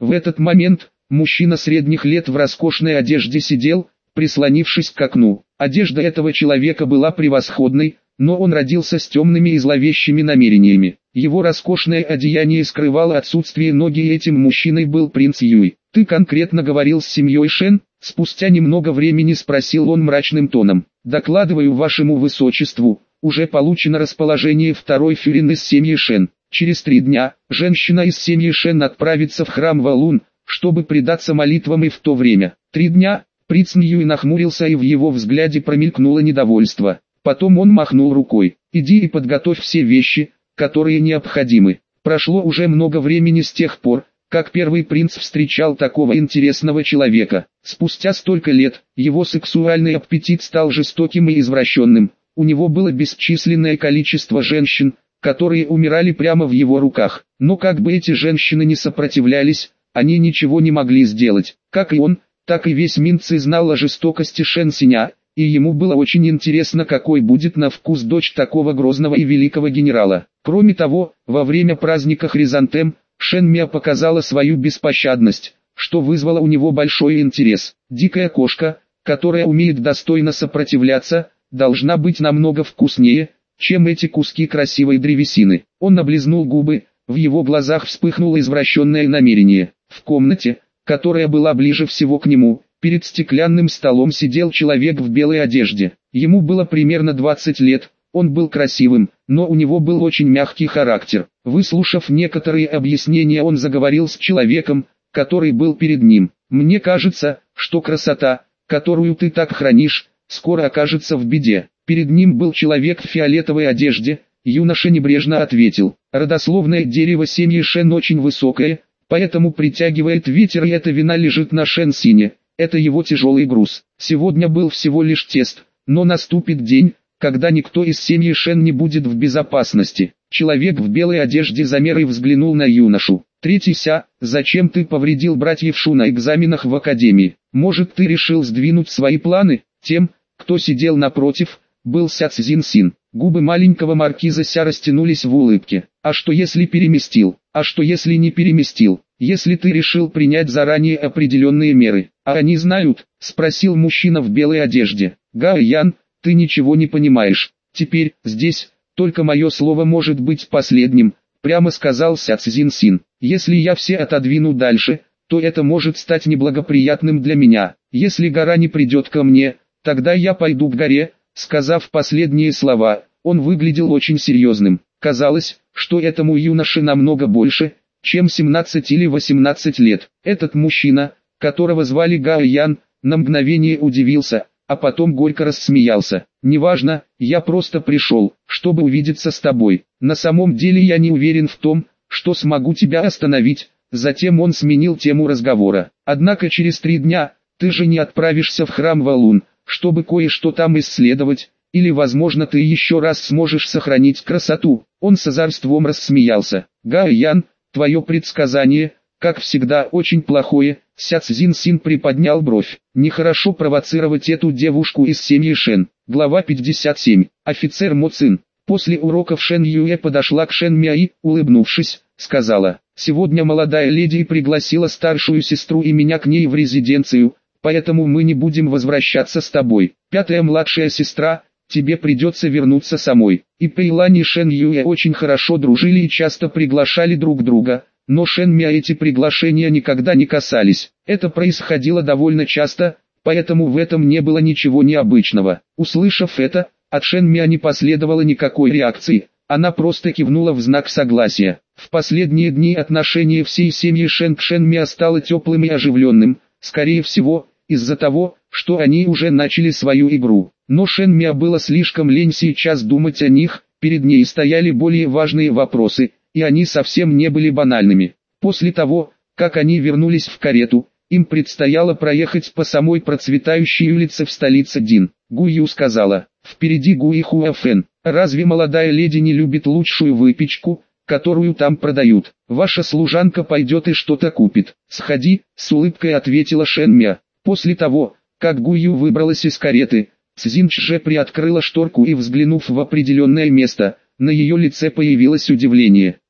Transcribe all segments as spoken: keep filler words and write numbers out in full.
В этот момент, мужчина средних лет в роскошной одежде сидел, прислонившись к окну. Одежда этого человека была превосходной, но он родился с темными и зловещими намерениями. Его роскошное одеяние скрывало отсутствие ноги, и этим мужчиной был принц Юй. «Ты конкретно говорил с семьей Шен?» Спустя немного времени спросил он мрачным тоном. «Докладываю вашему высочеству, уже получено расположение второй фюрин из семьи Шен. Через три дня, женщина из семьи Шен отправится в храм Валун, чтобы предаться молитвам, и в то время». Три дня, принц Юй нахмурился, и в его взгляде промелькнуло недовольство. Потом он махнул рукой. «Иди и подготовь все вещи, которые необходимы». Прошло уже много времени с тех пор, как первый принц встречал такого интересного человека. Спустя столько лет, его сексуальный аппетит стал жестоким и извращенным. У него было бесчисленное количество женщин, которые умирали прямо в его руках. Но как бы эти женщины не сопротивлялись, они ничего не могли сделать. Как и он, так и весь Минци знал о жестокости Шэн Синя, и ему было очень интересно, какой будет на вкус дочь такого грозного и великого генерала. Кроме того, во время праздника Хризантем, Шэн Мя показала свою беспощадность, что вызвало у него большой интерес. Дикая кошка, которая умеет достойно сопротивляться, должна быть намного вкуснее, чем эти куски красивой древесины. Он облизнул губы, в его глазах вспыхнуло извращенное намерение. В комнате, которая была ближе всего к нему, перед стеклянным столом сидел человек в белой одежде. Ему было примерно двадцать лет, он был красивым, но у него был очень мягкий характер. Выслушав некоторые объяснения, он заговорил с человеком, который был перед ним. «Мне кажется, что красота, которую ты так хранишь, скоро окажется в беде». Перед ним был человек в фиолетовой одежде. Юноша небрежно ответил: «Родословное дерево семьи Шэн очень высокое, поэтому притягивает ветер, и эта вина лежит на Шэн Сине. Это его тяжелый груз. Сегодня был всего лишь тест, но наступит день, когда никто из семьи Шэн не будет в безопасности». Человек в белой одежде замер и взглянул на юношу. «Третий ся, зачем ты повредил братьев Шу на экзаменах в академии? Может, ты решил сдвинуть свои планы?» Тем, кто сидел напротив, был Ся Цзин Син. Губы маленького маркиза Ся растянулись в улыбке. «А что если переместил? А что если не переместил? Если ты решил принять заранее определенные меры, а они знают?» — спросил мужчина в белой одежде. «Гао Ян, ты ничего не понимаешь. Теперь, здесь, только мое слово может быть последним», — прямо сказал Ся Цзин Син. «Если я все отодвину дальше, то это может стать неблагоприятным для меня. Если гора не придет ко мне, тогда я пойду к горе». Сказав последние слова, он выглядел очень серьезным. Казалось, что этому юноше намного больше, чем семнадцать или восемнадцать лет. Этот мужчина, которого звали Гао Ян, на мгновение удивился, а потом горько рассмеялся. «Неважно, я просто пришел, чтобы увидеться с тобой. На самом деле я не уверен в том, что смогу тебя остановить». Затем он сменил тему разговора. «Однако через три дня, ты же не отправишься в храм Валун, чтобы кое-что там исследовать, или возможно ты еще раз сможешь сохранить красоту». Он с озорством рассмеялся. «Гао Ян, твое предсказание, как всегда, очень плохое». Ся Цзин Син приподнял бровь. «Нехорошо провоцировать эту девушку из семьи Шэн». Глава пятьдесят семь. Офицер Мо Цин. После уроков Шэн Юэ подошла к Шэн Мя и, улыбнувшись, сказала: «Сегодня молодая леди пригласила старшую сестру и меня к ней в резиденцию, поэтому мы не будем возвращаться с тобой. Пятая младшая сестра, тебе придется вернуться самой». И Пэйлань и Шэн Юэ очень хорошо дружили и часто приглашали друг друга, но Шэн Мя эти приглашения никогда не касались. Это происходило довольно часто, поэтому в этом не было ничего необычного. Услышав это, от Шэн Мя не последовало никакой реакции, она просто кивнула в знак согласия. В последние дни отношение всей семьи Шэн к Шэн Мя стало теплым и оживленным, скорее всего, из-за того, что они уже начали свою игру. Но Шэн Мя было слишком лень сейчас думать о них, перед ней стояли более важные вопросы, и они совсем не были банальными. После того, как они вернулись в карету, им предстояло проехать по самой процветающей улице в столице Дин. Гую сказала: «Впереди Гуи Хуафэн. Разве молодая леди не любит лучшую выпечку, которую там продают? Ваша служанка пойдет и что-то купит». «Сходи», — с улыбкой ответила Шэн Мя. После того, как Гую выбралась из кареты, Цзин Чже приоткрыла шторку и, взглянув в определенное место, на ее лице появилось удивление.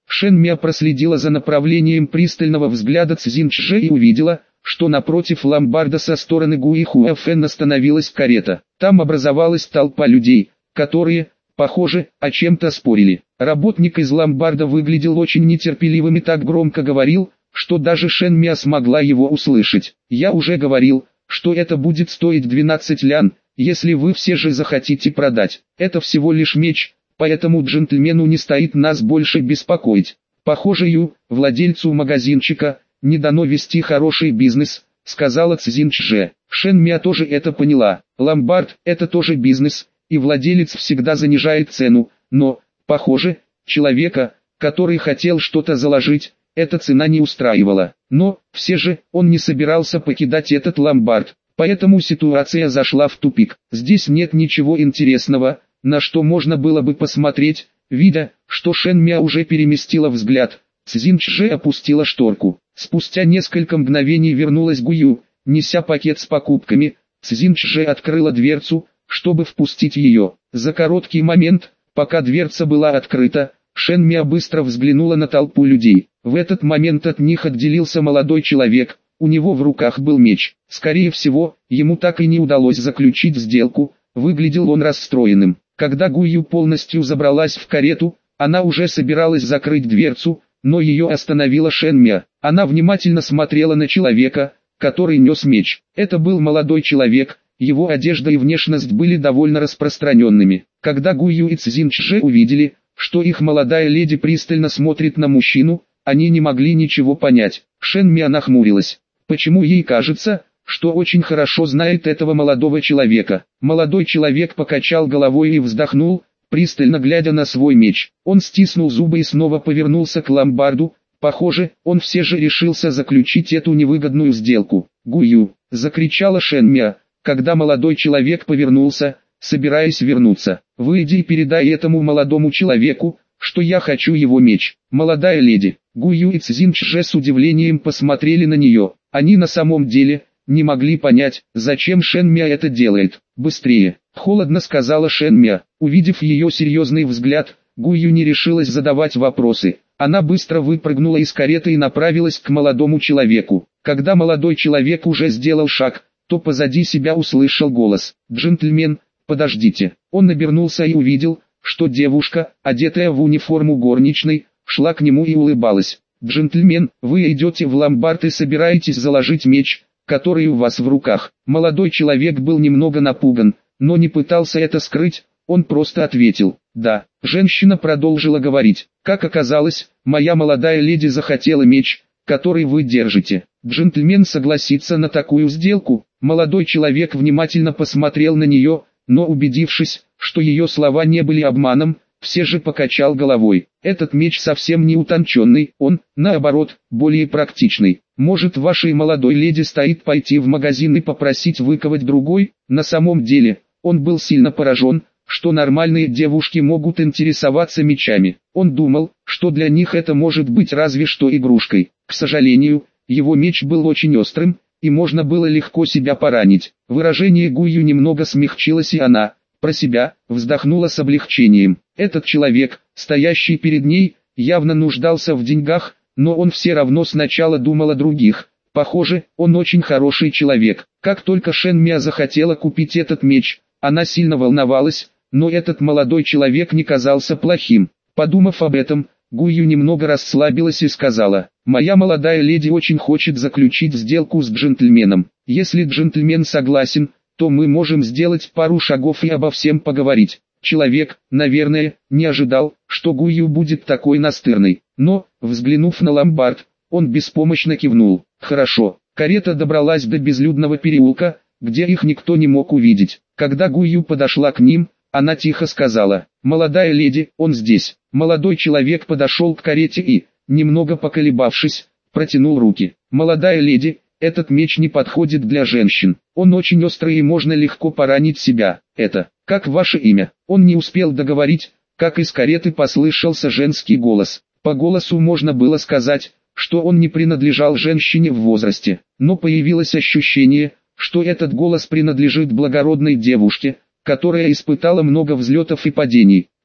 Шэн Мя проследила за направлением пристального взгляда Цзиньчжэ и увидела, что напротив ломбарда со стороны Гуихуэфэн остановилась карета. Там образовалась толпа людей, которые, похоже, о чем-то спорили. Работник из ломбарда выглядел очень нетерпеливым и так громко говорил, что даже Шэн Мя смогла его услышать. «Я уже говорил, что это будет стоить двенадцать лян, если вы все же захотите продать. Это всего лишь меч, поэтому джентльмену не стоит нас больше беспокоить. Похоже, Ю, владельцу магазинчика, не дано вести хороший бизнес», — сказала Цзиньчжэ. Шэн Мя тоже это поняла. Ломбард — это тоже бизнес, и владелец всегда занижает цену, но, похоже, человека, который хотел что-то заложить, эта цена не устраивала. Но, все же, он не собирался покидать этот ломбард, поэтому ситуация зашла в тупик. Здесь нет ничего интересного, на что можно было бы посмотреть. Видя, что Шэн Мя уже переместила взгляд, Цзиньчжэ опустила шторку. Спустя несколько мгновений вернулась Гую, неся пакет с покупками. Цзиньчжэ открыла дверцу, чтобы впустить ее. За короткий момент, пока дверца была открыта, Шэн Мя быстро взглянула на толпу людей. В этот момент от них отделился молодой человек, у него в руках был меч. Скорее всего, ему так и не удалось заключить сделку, выглядел он расстроенным. Когда Гую полностью забралась в карету, она уже собиралась закрыть дверцу, но ее остановила Шэн Мя. Она внимательно смотрела на человека, который нес меч. Это был молодой человек, его одежда и внешность были довольно распространенными. Когда Гую и Цзиньчжэ увидели, что их молодая леди пристально смотрит на мужчину, они не могли ничего понять. Шэн Мя нахмурилась. Почему ей кажется, что очень хорошо знает этого молодого человека? Молодой человек покачал головой и вздохнул, пристально глядя на свой меч. Он стиснул зубы и снова повернулся к ломбарду. Похоже, он все же решился заключить эту невыгодную сделку. «Гую!» — закричала Шэн Мя, когда молодой человек повернулся, собираясь вернуться. «Выйди и передай этому молодому человеку, что я хочу его меч». Молодая леди Гую и Цзиньчжэ с удивлением посмотрели на нее. Они на самом деле не могли понять, зачем Шэн Мя это делает. «Быстрее!» — холодно сказала Шэн Мя. Увидев ее серьезный взгляд, Гую не решилась задавать вопросы. Она быстро выпрыгнула из кареты и направилась к молодому человеку. Когда молодой человек уже сделал шаг, то позади себя услышал голос. «Джентльмен, подождите». Он обернулся и увидел, что девушка, одетая в униформу горничной, шла к нему и улыбалась. «Джентльмен, вы идете в ломбард и собираетесь заложить меч, который у вас в руках». Молодой человек был немного напуган, но не пытался это скрыть, он просто ответил «да». Женщина продолжила говорить. «Как оказалось, моя молодая леди захотела меч, который вы держите. Джентльмен согласится на такую сделку». Молодой человек внимательно посмотрел на нее, но убедившись, что ее слова не были обманом, все же покачал головой. «Этот меч совсем не утонченный, он, наоборот, более практичный. Может, вашей молодой леди стоит пойти в магазин и попросить выковать другой?» На самом деле, он был сильно поражен, что нормальные девушки могут интересоваться мечами. Он думал, что для них это может быть разве что игрушкой. К сожалению, его меч был очень острым, и можно было легко себя поранить. Выражение Гую немного смягчилось, и она, про себя, вздохнула с облегчением. Этот человек, стоящий перед ней, явно нуждался в деньгах, но он все равно сначала думал о других. Похоже, он очень хороший человек. Как только Шэн Мя захотела купить этот меч, она сильно волновалась, но этот молодой человек не казался плохим. Подумав об этом, Гую немного расслабилась и сказала: «Моя молодая леди очень хочет заключить сделку с джентльменом. Если джентльмен согласен, то мы можем сделать пару шагов и обо всем поговорить». Человек, наверное, не ожидал, что Гую будет такой настырной, но, взглянув на ломбард, он беспомощно кивнул. «Хорошо». Карета добралась до безлюдного переулка, где их никто не мог увидеть. Когда Гую подошла к ним, она тихо сказала: «Молодая леди, он здесь». Молодой человек подошел к карете и, немного поколебавшись, протянул руки. «Молодая леди, этот меч не подходит для женщин. Он очень острый и можно легко поранить себя. Это, как ваше имя?» Он не успел договорить, как из кареты послышался женский голос. По голосу можно было сказать, что он не принадлежал женщине в возрасте, но появилось ощущение, что этот голос принадлежит благородной девушке, которая испытала много взлетов и падений.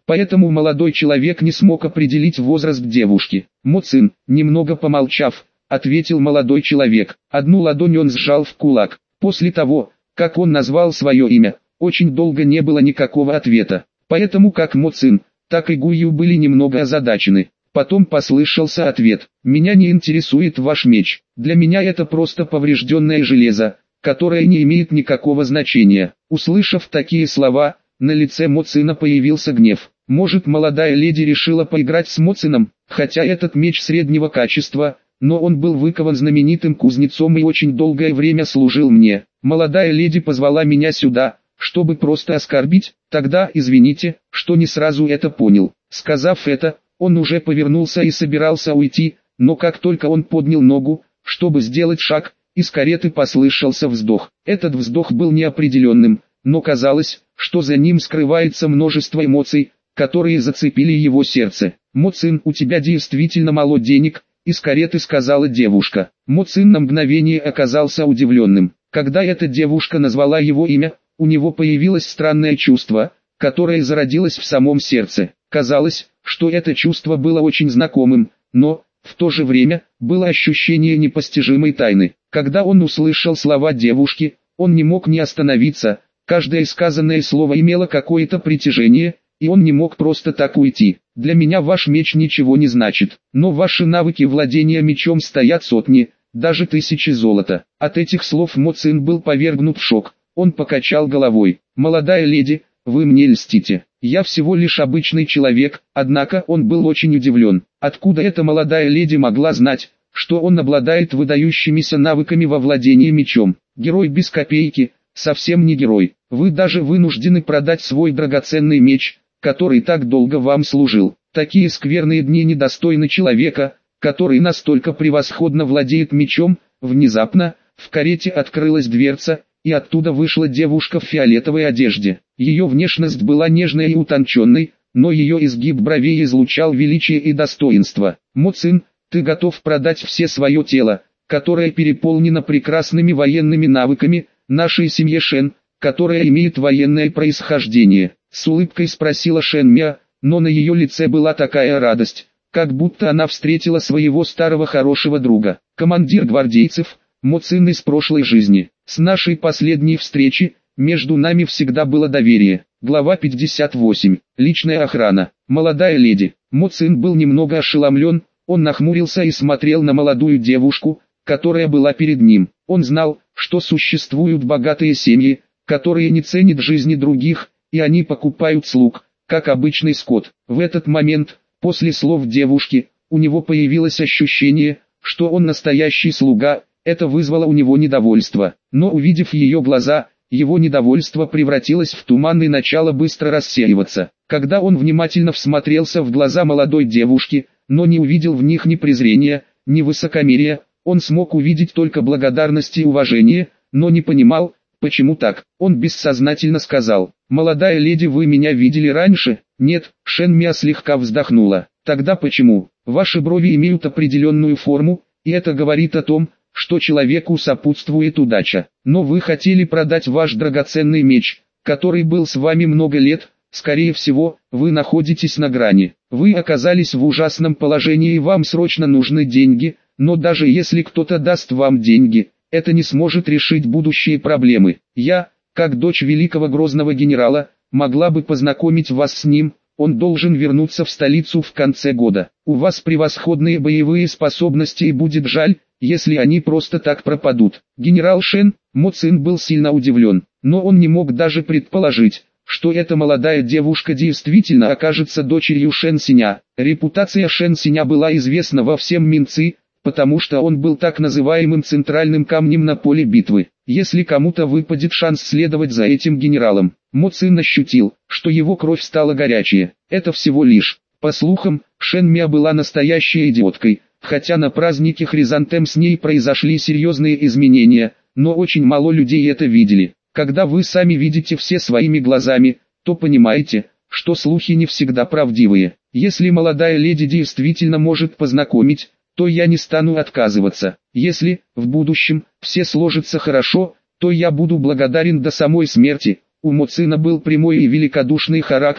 Поэтому молодой человек не смог определить возраст девушки. Мо Цин, немного помолчав, ответил молодой человек. Одну ладонь он сжал в кулак. После того, как он назвал свое имя, очень долго не было никакого ответа. Поэтому как Мо Цин, так и Гую были немного озадачены. Потом послышался ответ: «Меня не интересует ваш меч. Для меня это просто поврежденное железо, которое не имеет никакого значения». Услышав такие слова, на лице Мо Цина появился гнев. Может, молодая леди решила поиграть с Мо Цином, хотя этот меч среднего качества, но он был выкован знаменитым кузнецом и очень долгое время служил мне. Молодая леди позвала меня сюда, чтобы просто оскорбить. Тогда извините, что не сразу это понял. Сказав это, он уже повернулся и собирался уйти, но как только он поднял ногу, чтобы сделать шаг, из кареты послышался вздох. Этот вздох был неопределенным, но казалось, что за ним скрывается множество эмоций, которые зацепили его сердце. «Мо Цин, у тебя действительно мало денег», — из кареты сказала девушка. Мо Цин на мгновение оказался удивленным. Когда эта девушка назвала его имя, у него появилось странное чувство, которое зародилось в самом сердце. Казалось, что это чувство было очень знакомым, но, в то же время, было ощущение непостижимой тайны. Когда он услышал слова девушки, он не мог не остановиться, каждое сказанное слово имело какое-то притяжение, и он не мог просто так уйти. «Для меня ваш меч ничего не значит, но ваши навыки владения мечом стоят сотни, даже тысячи золота». От этих слов Мо Цин был повергнут в шок. Он покачал головой. «Молодая леди, вы мне льстите. Я всего лишь обычный человек». Однако он был очень удивлен. Откуда эта молодая леди могла знать, что он обладает выдающимися навыками во владении мечом? Герой без копейки, совсем не герой. Вы даже вынуждены продать свой драгоценный меч, который так долго вам служил. Такие скверные дни недостойны человека, который настолько превосходно владеет мечом. Внезапно, в карете открылась дверца, и оттуда вышла девушка в фиолетовой одежде. Ее внешность была нежной и утонченной, но ее изгиб бровей излучал величие и достоинство. «Мо Цин, ты готов продать все свое тело, которое переполнено прекрасными военными навыками, нашей семье Шен, которая имеет военное происхождение?» С улыбкой спросила Шен Мя, но на ее лице была такая радость, как будто она встретила своего старого хорошего друга. «Командир гвардейцев, Мо Цин из прошлой жизни. С нашей последней встречи, между нами всегда было доверие». Глава пятьдесят восемь. Личная охрана. Молодая леди. Мо Цин был немного ошеломлен, он нахмурился и смотрел на молодую девушку, которая была перед ним. Он знал, что существуют богатые семьи, которые не ценят жизни других, и они покупают слуг, как обычный скот. В этот момент, после слов девушки, у него появилось ощущение, что он настоящий слуга. Это вызвало у него недовольство, но увидев ее глаза, его недовольство превратилось в туман и начало быстро рассеиваться. Когда он внимательно всмотрелся в глаза молодой девушки, но не увидел в них ни презрения, ни высокомерия, он смог увидеть только благодарность и уважение, но не понимал, почему так. Он бессознательно сказал: «Молодая леди, вы меня видели раньше?» «Нет», Шен Мя слегка вздохнула. «Тогда почему? Ваши брови имеют определенную форму, и это говорит о том, что человеку сопутствует удача. Но вы хотели продать ваш драгоценный меч, который был с вами много лет. Скорее всего, вы находитесь на грани. Вы оказались в ужасном положении и вам срочно нужны деньги, но даже если кто-то даст вам деньги, это не сможет решить будущие проблемы. Я, как дочь великого грозного генерала, могла бы познакомить вас с ним. Он должен вернуться в столицу в конце года. У вас превосходные боевые способности и будет жаль, если они просто так пропадут». Генерал Шен, Мо Цин был сильно удивлен, но он не мог даже предположить, что эта молодая девушка действительно окажется дочерью Шен Синя. Репутация Шен Синя была известна во всем Минци, потому что он был так называемым центральным камнем на поле битвы. Если кому-то выпадет шанс следовать за этим генералом, Мо Цин ощутил, что его кровь стала горячей. Это всего лишь, по слухам, Шен Мя была настоящей идиоткой, хотя на празднике Хризантем с ней произошли серьезные изменения, но очень мало людей это видели. Когда вы сами видите все своими глазами, то понимаете, что слухи не всегда правдивые. Если молодая леди действительно может познакомить, то я не стану отказываться. Если, в будущем, все сложится хорошо, то я буду благодарен до самой смерти. У Мо Цина был прямой и великодушный характер,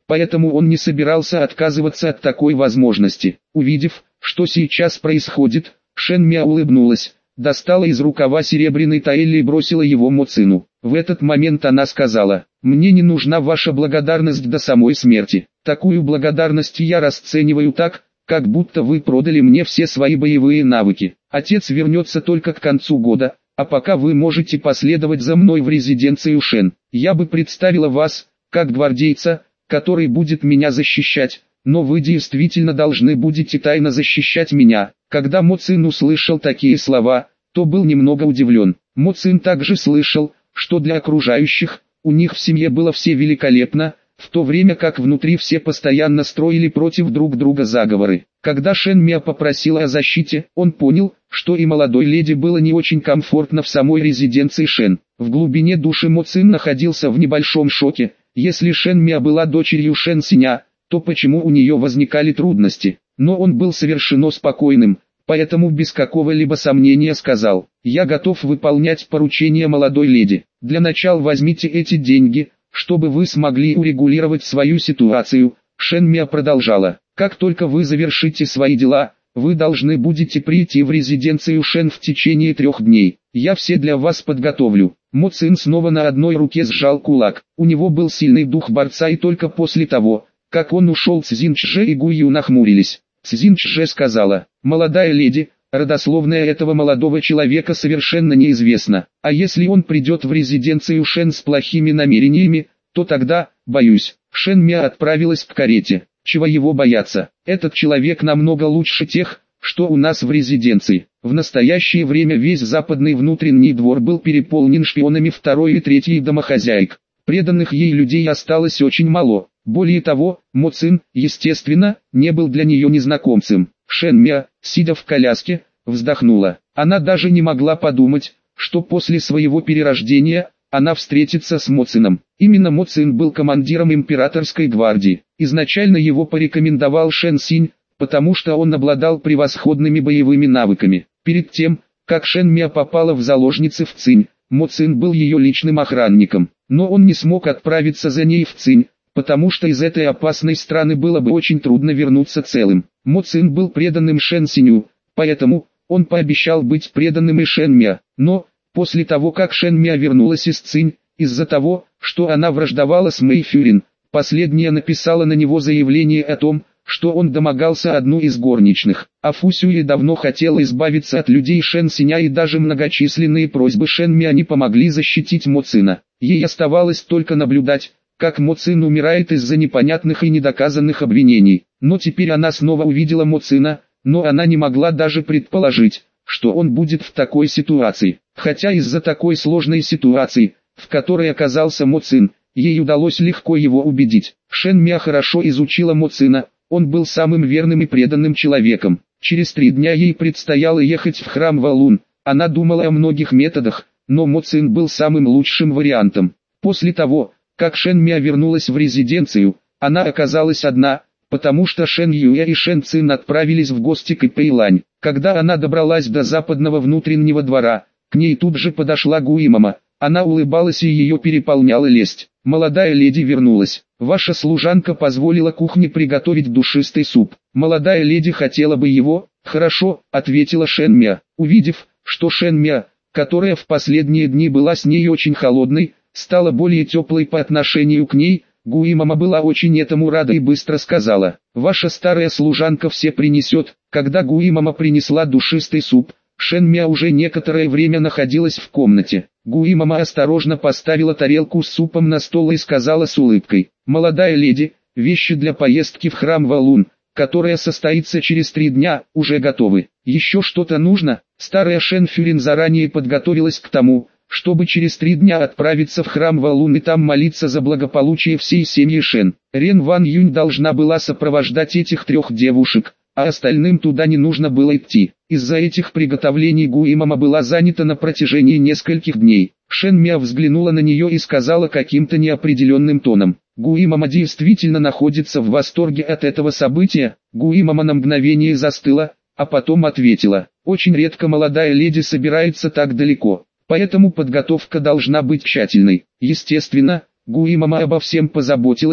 поэтому он не собирался отказываться от такой возможности. Увидев, что сейчас происходит, Шен Мя улыбнулась, достала из рукава серебряный таэль и бросила его Мо Цину. В этот момент она сказала: «Мне не нужна ваша благодарность до самой смерти. Такую благодарность я расцениваю так, как будто вы продали мне все свои боевые навыки. Отец вернется только к концу года, а пока вы можете последовать за мной в резиденцию Шен. Я бы представила вас, как гвардейца, который будет меня защищать, но вы действительно должны будете тайно защищать меня». Когда Мо Цин услышал такие слова, то был немного удивлен. Мо Цин также слышал, что для окружающих, у них в семье было все великолепно, в то время как внутри все постоянно строили против друг друга заговоры. Когда Шен Мя попросила о защите, он понял, что и молодой леди было не очень комфортно в самой резиденции Шен. В глубине души Мо Цин находился в небольшом шоке. Если Шен Мя была дочерью Шен Синя, то почему у нее возникали трудности? Но он был совершенно спокойным, поэтому без какого-либо сомнения сказал: «Я готов выполнять поручения молодой леди. Для начала возьмите эти деньги, чтобы вы смогли урегулировать свою ситуацию». Шен Мя продолжала: «Как только вы завершите свои дела, вы должны будете прийти в резиденцию Шен в течение трех дней. Я все для вас подготовлю». Мо Цин снова на одной руке сжал кулак. У него был сильный дух борца, и только после того, как он ушел, Цзин Чже и Гу Ю нахмурились. Цзин Чже сказала: «Молодая леди, родословная этого молодого человека совершенно неизвестна. А если он придет в резиденцию Шен с плохими намерениями, то тогда, боюсь». Шен Мя отправилась к карете. Чего его бояться? Этот человек намного лучше тех, что у нас в резиденции. В настоящее время весь западный внутренний двор был переполнен шпионами второй и третьей домохозяек. Преданных ей людей осталось очень мало. Более того, Мо Цин, естественно, не был для нее незнакомцем. Шен Мя, сидя в коляске, вздохнула. Она даже не могла подумать, что после своего перерождения она встретится с Мо Цином. Именно Мо Цин был командиром императорской гвардии. Изначально его порекомендовал Шен Синь, потому что он обладал превосходными боевыми навыками. Перед тем, как Шен Мя попала в заложницы в Цинь, Мо Цин был ее личным охранником. Но он не смог отправиться за ней в Цинь, потому что из этой опасной страны было бы очень трудно вернуться целым. Мо Цин был преданным Шен Синю, поэтому он пообещал быть преданным и Шен Мя. Но, после того как Шен Мя вернулась из Цинь, из-за того, что она враждовала с Мэй Фюрин, последняя написала на него заявление о том, что он домогался одну из горничных. А Фу Сюэ давно хотела избавиться от людей Шен Синя, и даже многочисленные просьбы Шен Мя не помогли защитить Мо Цина. Ей оставалось только наблюдать, как Мо Цин умирает из-за непонятных и недоказанных обвинений. Но теперь она снова увидела Мо Цина, но она не могла даже предположить, что он будет в такой ситуации. Хотя из-за такой сложной ситуации, в которой оказался Мо Цин, ей удалось легко его убедить. Шен Мя хорошо изучила Мо Цина, он был самым верным и преданным человеком. Через три дня ей предстояло ехать в храм Валун. Она думала о многих методах, но Мо Цин был самым лучшим вариантом. После того, как Шен Мя вернулась в резиденцию, она оказалась одна, потому что Шен Юэ и Шен Цин отправились в гости к Пэйлань. Когда она добралась до западного внутреннего двора, к ней тут же подошла Гуимама. Она улыбалась, и ее переполняла лесть. «Молодая леди вернулась. Ваша служанка позволила кухне приготовить душистый суп. Молодая леди хотела бы его». «Хорошо», — ответила Шен Мя. Увидев, что Шен Мя, которая в последние дни была с ней очень холодной, стала более теплой по отношению к ней, Гуимама была очень этому рада и быстро сказала: «Ваша старая служанка все принесет». Когда Гуимама принесла душистый суп, Шен Мя уже некоторое время находилась в комнате. Гуимама осторожно поставила тарелку с супом на стол и сказала с улыбкой: «Молодая леди, вещи для поездки в храм Валун, которая состоится через три дня, уже готовы. Еще что-то нужно?» Старая Шен Фюрин заранее подготовилась к тому, чтобы через три дня отправиться в храм Валун и там молиться за благополучие всей семьи Шен. Рен Ван Юнь должна была сопровождать этих трех девушек, а остальным туда не нужно было идти. Из-за этих приготовлений Гуимама была занята на протяжении нескольких дней. Шен Мя взглянула на нее и сказала каким-то неопределенным тоном: «Гуимама действительно находится в восторге от этого события». Гуимама на мгновение застыла, а потом ответила: «Очень редко молодая леди собирается так далеко, поэтому подготовка должна быть тщательной». Естественно, Гуимама обо всем позаботилась,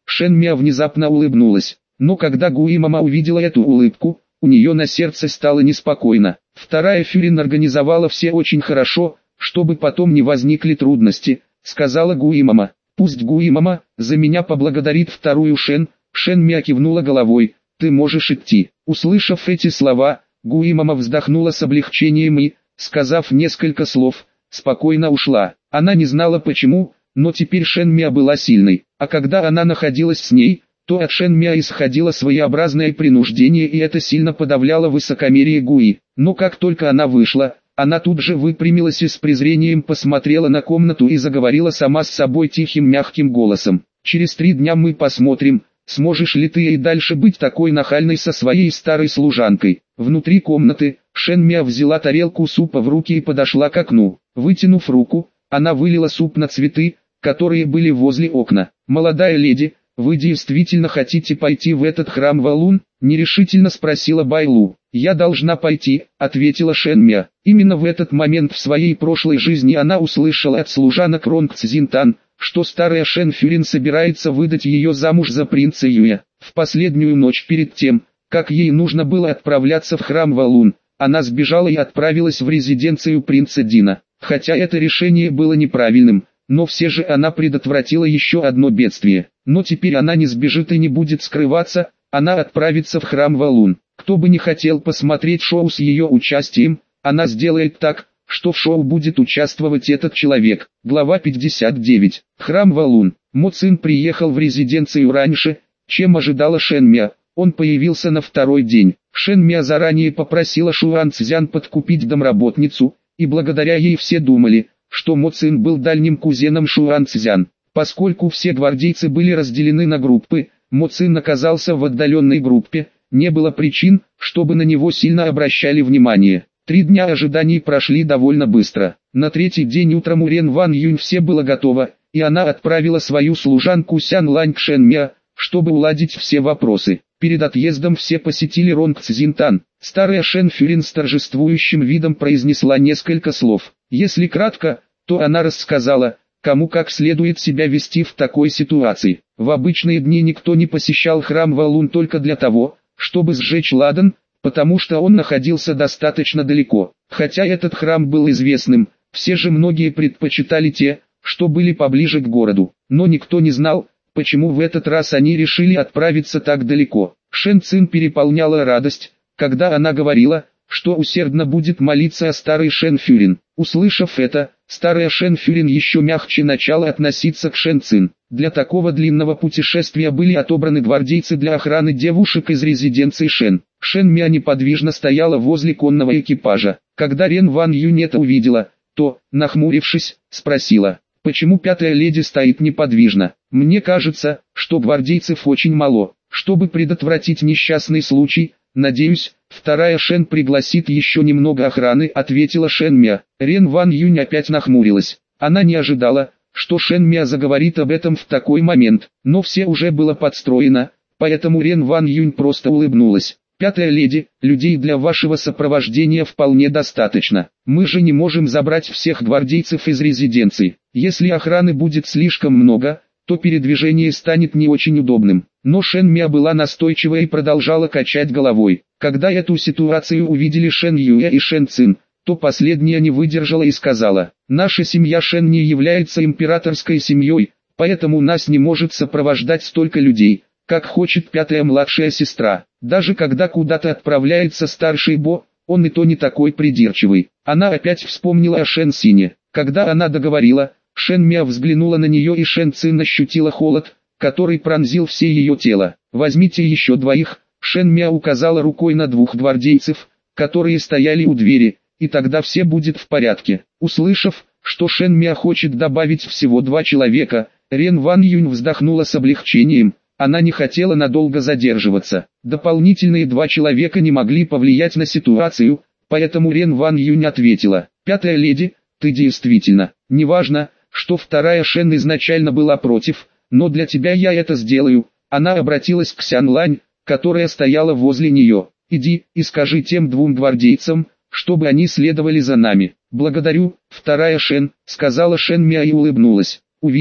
Шен Миа внезапно улыбнулась. Но когда Гуи Мама увидела эту улыбку, у нее на сердце стало неспокойно. Вторая Фюрин организовала все очень хорошо, чтобы потом не возникли трудности, сказала Гуи Мама. Пусть Гуи Мама за меня поблагодарит вторую Шен. Шен Миа кивнула головой. Ты можешь идти. Услышав эти слова, Гуи Мама вздохнула с облегчением и, сказав несколько слов, спокойно ушла. Она не знала почему, но теперь Шен Миа была сильной, а когда она находилась с ней, то от Шен Миа исходило своеобразное принуждение, и это сильно подавляло высокомерие Гуи. Но как только она вышла, она тут же выпрямилась и с презрением посмотрела на комнату и заговорила сама с собой тихим мягким голосом. «Через три дня мы посмотрим, сможешь ли ты и дальше быть такой нахальной со своей старой служанкой». Внутри комнаты, Шен Миа взяла тарелку супа в руки и подошла к окну. Вытянув руку, она вылила суп на цветы, которые были возле окна. «Молодая леди, вы действительно хотите пойти в этот храм Валун?» – нерешительно спросила Байлу. «Я должна пойти», – ответила Шен Миа. Именно в этот момент в своей прошлой жизни она услышала от служанок Ронг Цзинтан, что старая Шен Фюрин собирается выдать ее замуж за принца Юэ. В последнюю ночь перед тем, как ей нужно было отправляться в храм Валун, она сбежала и отправилась в резиденцию принца Дина. Хотя это решение было неправильным, но все же она предотвратила еще одно бедствие. Но теперь она не сбежит и не будет скрываться, она отправится в храм Валун. Кто бы не хотел посмотреть шоу с ее участием, она сделает так, что в шоу будет участвовать этот человек. Глава пятьдесят девять. Храм Валун. Мо Цин приехал в резиденцию раньше, чем ожидала Шен Миа. Он появился на второй день. Шен Миа заранее попросила Шуан Цзян подкупить домработницу, и благодаря ей все думали, что Мо Цин был дальним кузеном Шуан Цзян. Поскольку все гвардейцы были разделены на группы, Мо Цин оказался в отдаленной группе, не было причин, чтобы на него сильно обращали внимание. Три дня ожиданий прошли довольно быстро. На третий день утром у Рен Ван Юнь все было готово, и она отправила свою служанку Сян Лань к Шен Миа, чтобы уладить все вопросы. Перед отъездом все посетили Ронг Цзинтан. Старая Шен Фюрин с торжествующим видом произнесла несколько слов. Если кратко, то она рассказала, кому как следует себя вести в такой ситуации. В обычные дни никто не посещал храм Валун только для того, чтобы сжечь ладан, потому что он находился достаточно далеко. Хотя этот храм был известным, все же многие предпочитали те, что были поближе к городу. Но никто не знал, почему в этот раз они решили отправиться так далеко. Шен Цин переполняла радость, когда она говорила, что усердно будет молиться о старой Шен Фюрин. Услышав это, старая Шен Фюрин еще мягче начала относиться к Шен Цин. Для такого длинного путешествия были отобраны гвардейцы для охраны девушек из резиденции Шен. Шен Миа неподвижно стояла возле конного экипажа. Когда Рен Ван Юнь это увидела, то, нахмурившись, спросила: «Почему пятая леди стоит неподвижно? Мне кажется, что гвардейцев очень мало. Чтобы предотвратить несчастный случай, надеюсь, вторая Шен пригласит еще немного охраны», — ответила Шен Миа. Рен Ван Юнь опять нахмурилась. Она не ожидала, что Шен Миа заговорит об этом в такой момент, но все уже было подстроено, поэтому Рен Ван Юнь просто улыбнулась. «Пятая леди, людей для вашего сопровождения вполне достаточно. Мы же не можем забрать всех гвардейцев из резиденции. Если охраны будет слишком много, то передвижение станет не очень удобным». Но Шен Миа была настойчива и продолжала качать головой. Когда эту ситуацию увидели Шен Юэ и Шен Цин, то последняя не выдержала и сказала: «Наша семья Шен не является императорской семьей, поэтому нас не может сопровождать столько людей, как хочет пятая младшая сестра. Даже когда куда-то отправляется старший Бо, он и то не такой придирчивый». Она опять вспомнила о Шен Сине. Когда она договорила, Шен Миа взглянула на нее, и Шен Цин ощутила холод, который пронзил все ее тело. «Возьмите еще двоих», — Шен Миа указала рукой на двух гвардейцев, которые стояли у двери, «и тогда все будет в порядке». Услышав, что Шен Миа хочет добавить всего два человека, Рен Ван Юнь вздохнула с облегчением. Она не хотела надолго задерживаться. Дополнительные два человека не могли повлиять на ситуацию, поэтому Рен Ван Юнь ответила: «Пятая леди, ты действительно, неважно, что вторая Шен изначально была против, но для тебя я это сделаю». Она обратилась к Сян Лань, которая стояла возле нее. «Иди и скажи тем двум гвардейцам, чтобы они следовали за нами». «Благодарю, вторая Шен», — сказала Шен Миа и улыбнулась. Увидев,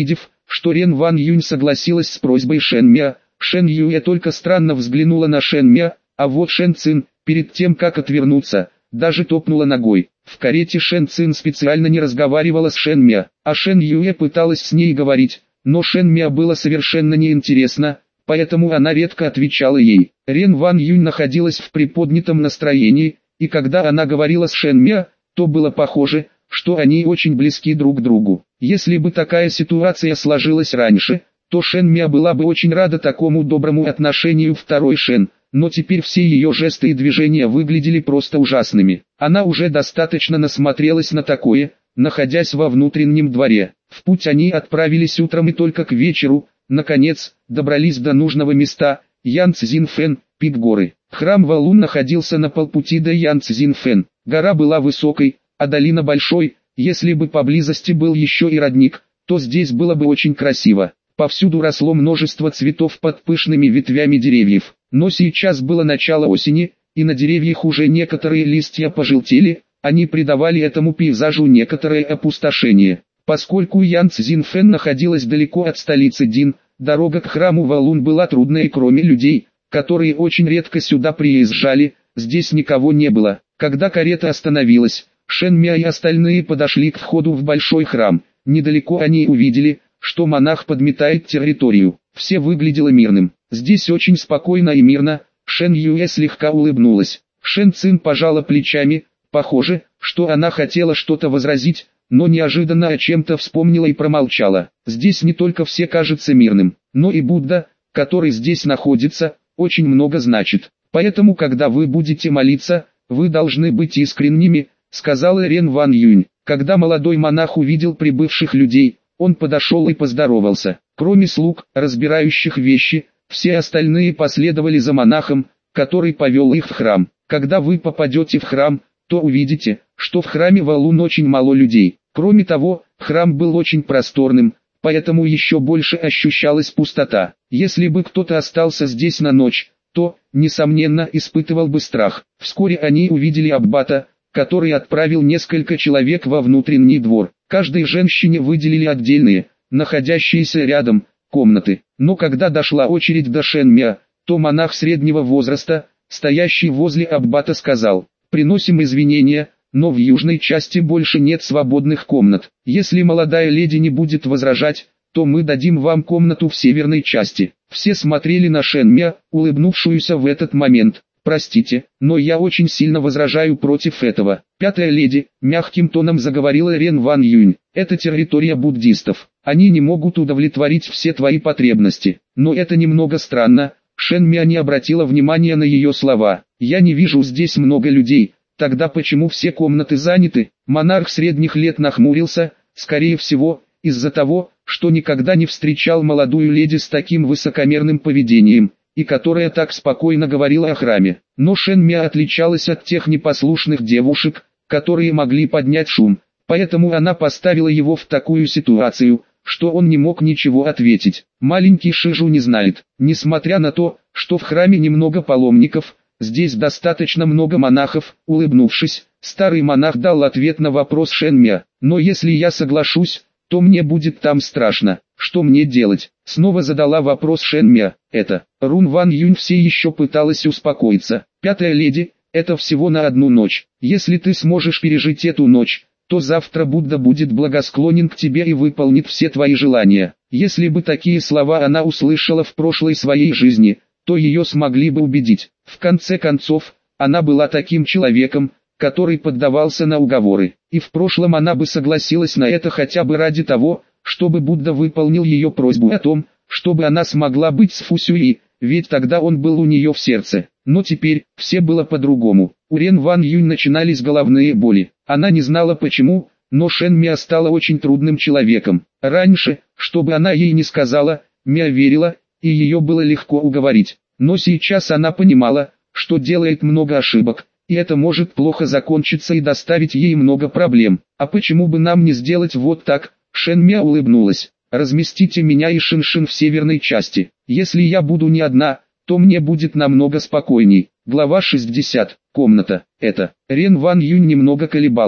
что Рен Ван Юнь согласилась с просьбой Шэн Мя. Шэн Юэ только странно взглянула на Шэн Мя, а вот Шэн Цин, перед тем как отвернуться, даже топнула ногой. В карете Шэн Цин специально не разговаривала с Шэн Мя, а Шэн Юэ пыталась с ней говорить, но Шэн Мя было совершенно неинтересно, поэтому она редко отвечала ей. Рен Ван Юнь находилась в приподнятом настроении, и когда она говорила с Шэн Мя, то было похоже, что они очень близки друг к другу. Если бы такая ситуация сложилась раньше, то Шэн Мя была бы очень рада такому доброму отношению второй Шэн, но теперь все ее жесты и движения выглядели просто ужасными. Она уже достаточно насмотрелась на такое, находясь во внутреннем дворе. В путь они отправились утром и только к вечеру, наконец, добрались до нужного места, Янцзинфэн, пик горы. Храм Валун находился на полпути до Янцзинфэн. Гора была высокой, а долина большой. Если бы поблизости был еще и родник, то здесь было бы очень красиво. Повсюду росло множество цветов под пышными ветвями деревьев. Но сейчас было начало осени, и на деревьях уже некоторые листья пожелтели, они придавали этому пейзажу некоторое опустошение. Поскольку Янцзинфэн находилась далеко от столицы Дин, дорога к храму Валун была трудной, и кроме людей, которые очень редко сюда приезжали, здесь никого не было. Когда карета остановилась, Шэн Мя и остальные подошли к входу в большой храм. Недалеко они увидели, что монах подметает территорию. Все выглядело мирным. Здесь очень спокойно и мирно. Шэн Юэ слегка улыбнулась. Шэн Цин пожала плечами. Похоже, что она хотела что-то возразить, но неожиданно о чем-то вспомнила и промолчала. Здесь не только все кажется мирным, но и Будда, который здесь находится, очень много значит. Поэтому, когда вы будете молиться, вы должны быть искренними, сказала Рен Ван Юнь. Когда молодой монах увидел прибывших людей, он подошел и поздоровался. Кроме слуг, разбирающих вещи, все остальные последовали за монахом, который повел их в храм. Когда вы попадете в храм, то увидите, что в храме Валун очень мало людей. Кроме того, храм был очень просторным, поэтому еще больше ощущалась пустота. Если бы кто-то остался здесь на ночь, то, несомненно, испытывал бы страх. Вскоре они увидели аббата, который отправил несколько человек во внутренний двор. Каждой женщине выделили отдельные, находящиеся рядом, комнаты. Но когда дошла очередь до Шэн Мя, то монах среднего возраста, стоящий возле аббата, сказал: «Приносим извинения, но в южной части больше нет свободных комнат. Если молодая леди не будет возражать, то мы дадим вам комнату в северной части». Все смотрели на Шэн Мя, улыбнувшуюся в этот момент. «Простите, но я очень сильно возражаю против этого. Пятая леди», — мягким тоном заговорила Рен Ван Юнь, — «это территория буддистов. Они не могут удовлетворить все твои потребности. Но это немного странно». Шэн Мя не обратила внимания на ее слова. «Я не вижу здесь много людей. Тогда почему все комнаты заняты?» Монарх средних лет нахмурился, скорее всего, из-за того, что никогда не встречал молодую леди с таким высокомерным поведением, и которая так спокойно говорила о храме. Но Шэн Мя отличалась от тех непослушных девушек, которые могли поднять шум, поэтому она поставила его в такую ситуацию, что он не мог ничего ответить. Маленький Шижу не знает, несмотря на то, что в храме немного паломников, здесь достаточно много монахов. Улыбнувшись, старый монах дал ответ на вопрос Шэн Мя: «Но если я соглашусь, то мне будет там страшно. Что мне делать?» Снова задала вопрос Шэн Мя. Это Рун Ван Юнь все еще пыталась успокоиться. «Пятая леди, это всего на одну ночь. Если ты сможешь пережить эту ночь, то завтра Будда будет благосклонен к тебе и выполнит все твои желания». Если бы такие слова она услышала в прошлой своей жизни, то ее смогли бы убедить. В конце концов, она была таким человеком, который поддавался на уговоры, и в прошлом она бы согласилась на это хотя бы ради того, чтобы Будда выполнил ее просьбу о том, чтобы она смогла быть с Фусюи, ведь тогда он был у нее в сердце. Но теперь, все было по-другому. У Рен Ван Юнь начинались головные боли. Она не знала почему, но Шэн Мя стала очень трудным человеком. Раньше, что бы она ей ни сказала, Мя верила, и ее было легко уговорить. Но сейчас она понимала, что делает много ошибок, и это может плохо закончиться и доставить ей много проблем. «А почему бы нам не сделать вот так?» Шэн Мя улыбнулась. «Разместите меня и Шин-Шин в северной части. Если я буду не одна, то мне будет намного спокойней». Глава шестьдесят. Комната. Это. Рен Ван Юнь немного колебалась.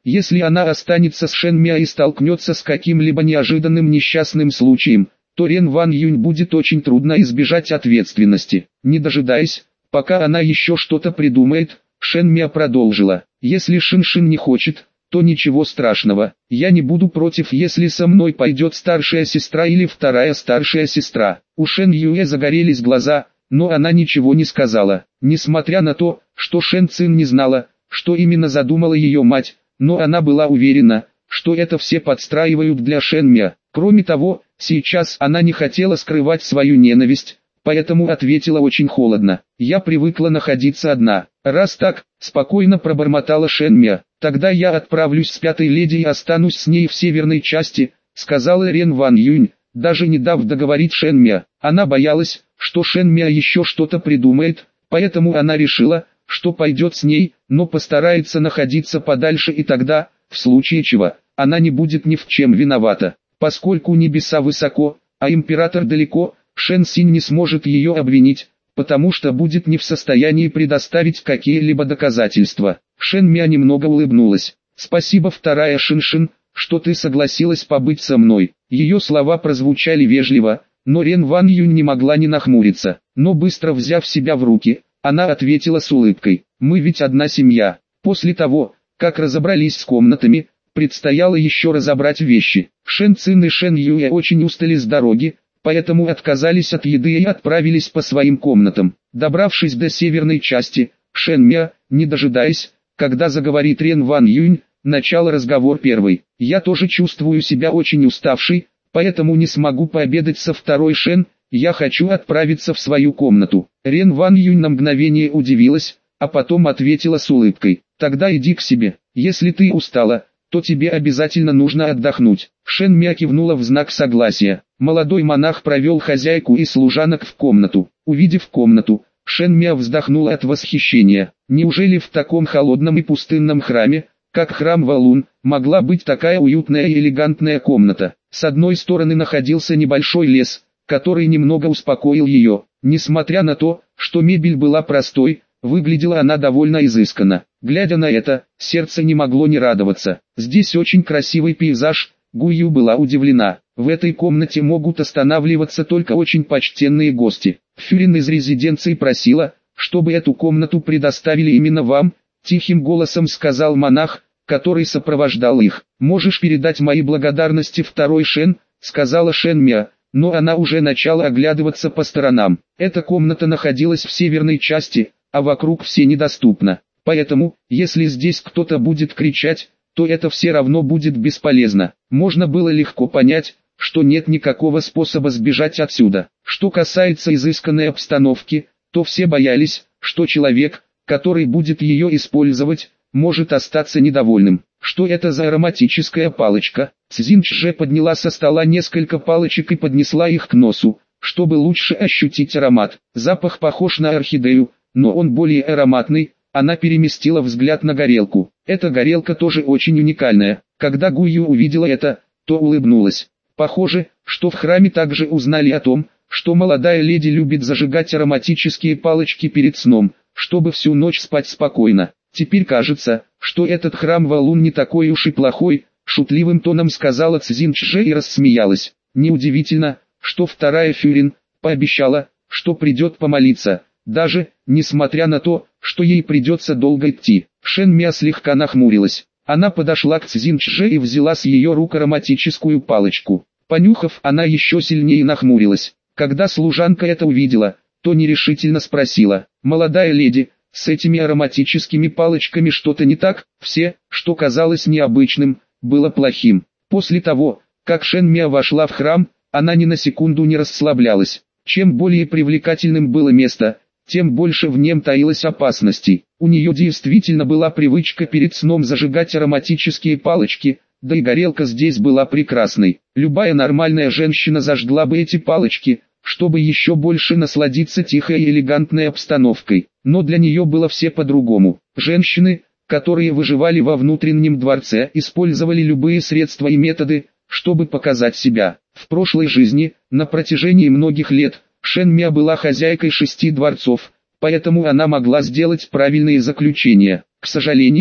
Если она останется с Шен Миа и столкнется с каким-либо неожиданным несчастным случаем, то Рен Ван Юнь будет очень трудно избежать ответственности. Не дожидаясь, пока она еще что-то придумает, Шен Миа продолжила. Если Шин Шин не хочет, то ничего страшного. Я не буду против, если со мной пойдет старшая сестра или вторая старшая сестра. У Шен Юэ загорелись глаза, но она ничего не сказала. Несмотря на то, что Шен Цин не знала, что именно задумала ее мать, но она была уверена, что это все подстраивают для Шен Миа. Кроме того, сейчас она не хотела скрывать свою ненависть, поэтому ответила очень холодно. «Я привыкла находиться одна». «Раз так», — спокойно пробормотала Шен Миа, «тогда я отправлюсь с пятой леди и останусь с ней в северной части», — сказала Рен Ван Юнь, даже не дав договорить Шен Миа. Она боялась, что Шен Миа еще что-то придумает, поэтому она решила, что пойдет с ней, но постарается находиться подальше, и тогда, в случае чего, она не будет ни в чем виновата. Поскольку небеса высоко, а император далеко, Шен Синь не сможет ее обвинить, потому что будет не в состоянии предоставить какие-либо доказательства. Шен Миа немного улыбнулась. «Спасибо, вторая Шин Шин, что ты согласилась побыть со мной». Ее слова прозвучали вежливо, но Рен Ван Юнь не могла не нахмуриться. Но быстро взяв себя в руки, она ответила с улыбкой. «Мы ведь одна семья». После того, как разобрались с комнатами, предстояло еще разобрать вещи. Шен Цин и Шен Юэ очень устали с дороги, поэтому отказались от еды и отправились по своим комнатам. Добравшись до северной части, Шен Миа, не дожидаясь, когда заговорит Рен Ван Юнь, начал разговор первый. «Я тоже чувствую себя очень уставшей, поэтому не смогу пообедать со второй Шен, я хочу отправиться в свою комнату». Рен Ван Юнь на мгновение удивилась, а потом ответила с улыбкой. «Тогда иди к себе, если ты устала, то тебе обязательно нужно отдохнуть». Шен Миа кивнула в знак согласия. Молодой монах провел хозяйку и служанок в комнату. Увидев комнату, Шен Миа вздохнула от восхищения. Неужели в таком холодном и пустынном храме, как храм Валун, могла быть такая уютная и элегантная комната? С одной стороны находился небольшой лес, который немного успокоил ее. Несмотря на то, что мебель была простой, выглядела она довольно изысканно. Глядя на это, сердце не могло не радоваться. Здесь очень красивый пейзаж. Гую была удивлена. В этой комнате могут останавливаться только очень почтенные гости. Фюрин из резиденции просила, чтобы эту комнату предоставили именно вам, тихим голосом сказал монах, который сопровождал их. «Можешь передать мои благодарности второй Шен», сказала Шен Миа, но она уже начала оглядываться по сторонам. Эта комната находилась в северной части, а вокруг все недоступно. Поэтому, если здесь кто-то будет кричать, то это все равно будет бесполезно. Можно было легко понять, что нет никакого способа сбежать отсюда. Что касается изысканной обстановки, то все боялись, что человек, который будет ее использовать, может остаться недовольным. Что это за ароматическая палочка? Цзин Чже подняла со стола несколько палочек и поднесла их к носу, чтобы лучше ощутить аромат. Запах похож на орхидею, но он более ароматный. Она переместила взгляд на горелку. Эта горелка тоже очень уникальная. Когда Гую увидела это, то улыбнулась. Похоже, что в храме также узнали о том, что молодая леди любит зажигать ароматические палочки перед сном, чтобы всю ночь спать спокойно. Теперь кажется, что этот храм Валун не такой уж и плохой, шутливым тоном сказала Цзин Чже и рассмеялась. Неудивительно, что вторая Фюрин пообещала, что придет помолиться, даже, несмотря на то, что ей придется долго идти. Шен Миа слегка нахмурилась. Она подошла к Цзин Чже и взяла с ее рук ароматическую палочку. Понюхав, она еще сильнее нахмурилась. Когда служанка это увидела, то нерешительно спросила: «Молодая леди, с этими ароматическими палочками что-то не так?» Все, что казалось необычным, было плохим. После того, как Шен Миа вошла в храм, она ни на секунду не расслаблялась. Чем более привлекательным было место, тем больше в нем таилось опасностей. У нее действительно была привычка перед сном зажигать ароматические палочки, да и горелка здесь была прекрасной. Любая нормальная женщина зажгла бы эти палочки, чтобы еще больше насладиться тихой и элегантной обстановкой. Но для нее было все по-другому. Женщины, которые выживали во внутреннем дворце, использовали любые средства и методы, чтобы показать себя. В прошлой жизни, на протяжении многих лет, Шен Миа была хозяйкой шести дворцов, поэтому она могла сделать правильные заключения. К сожалению,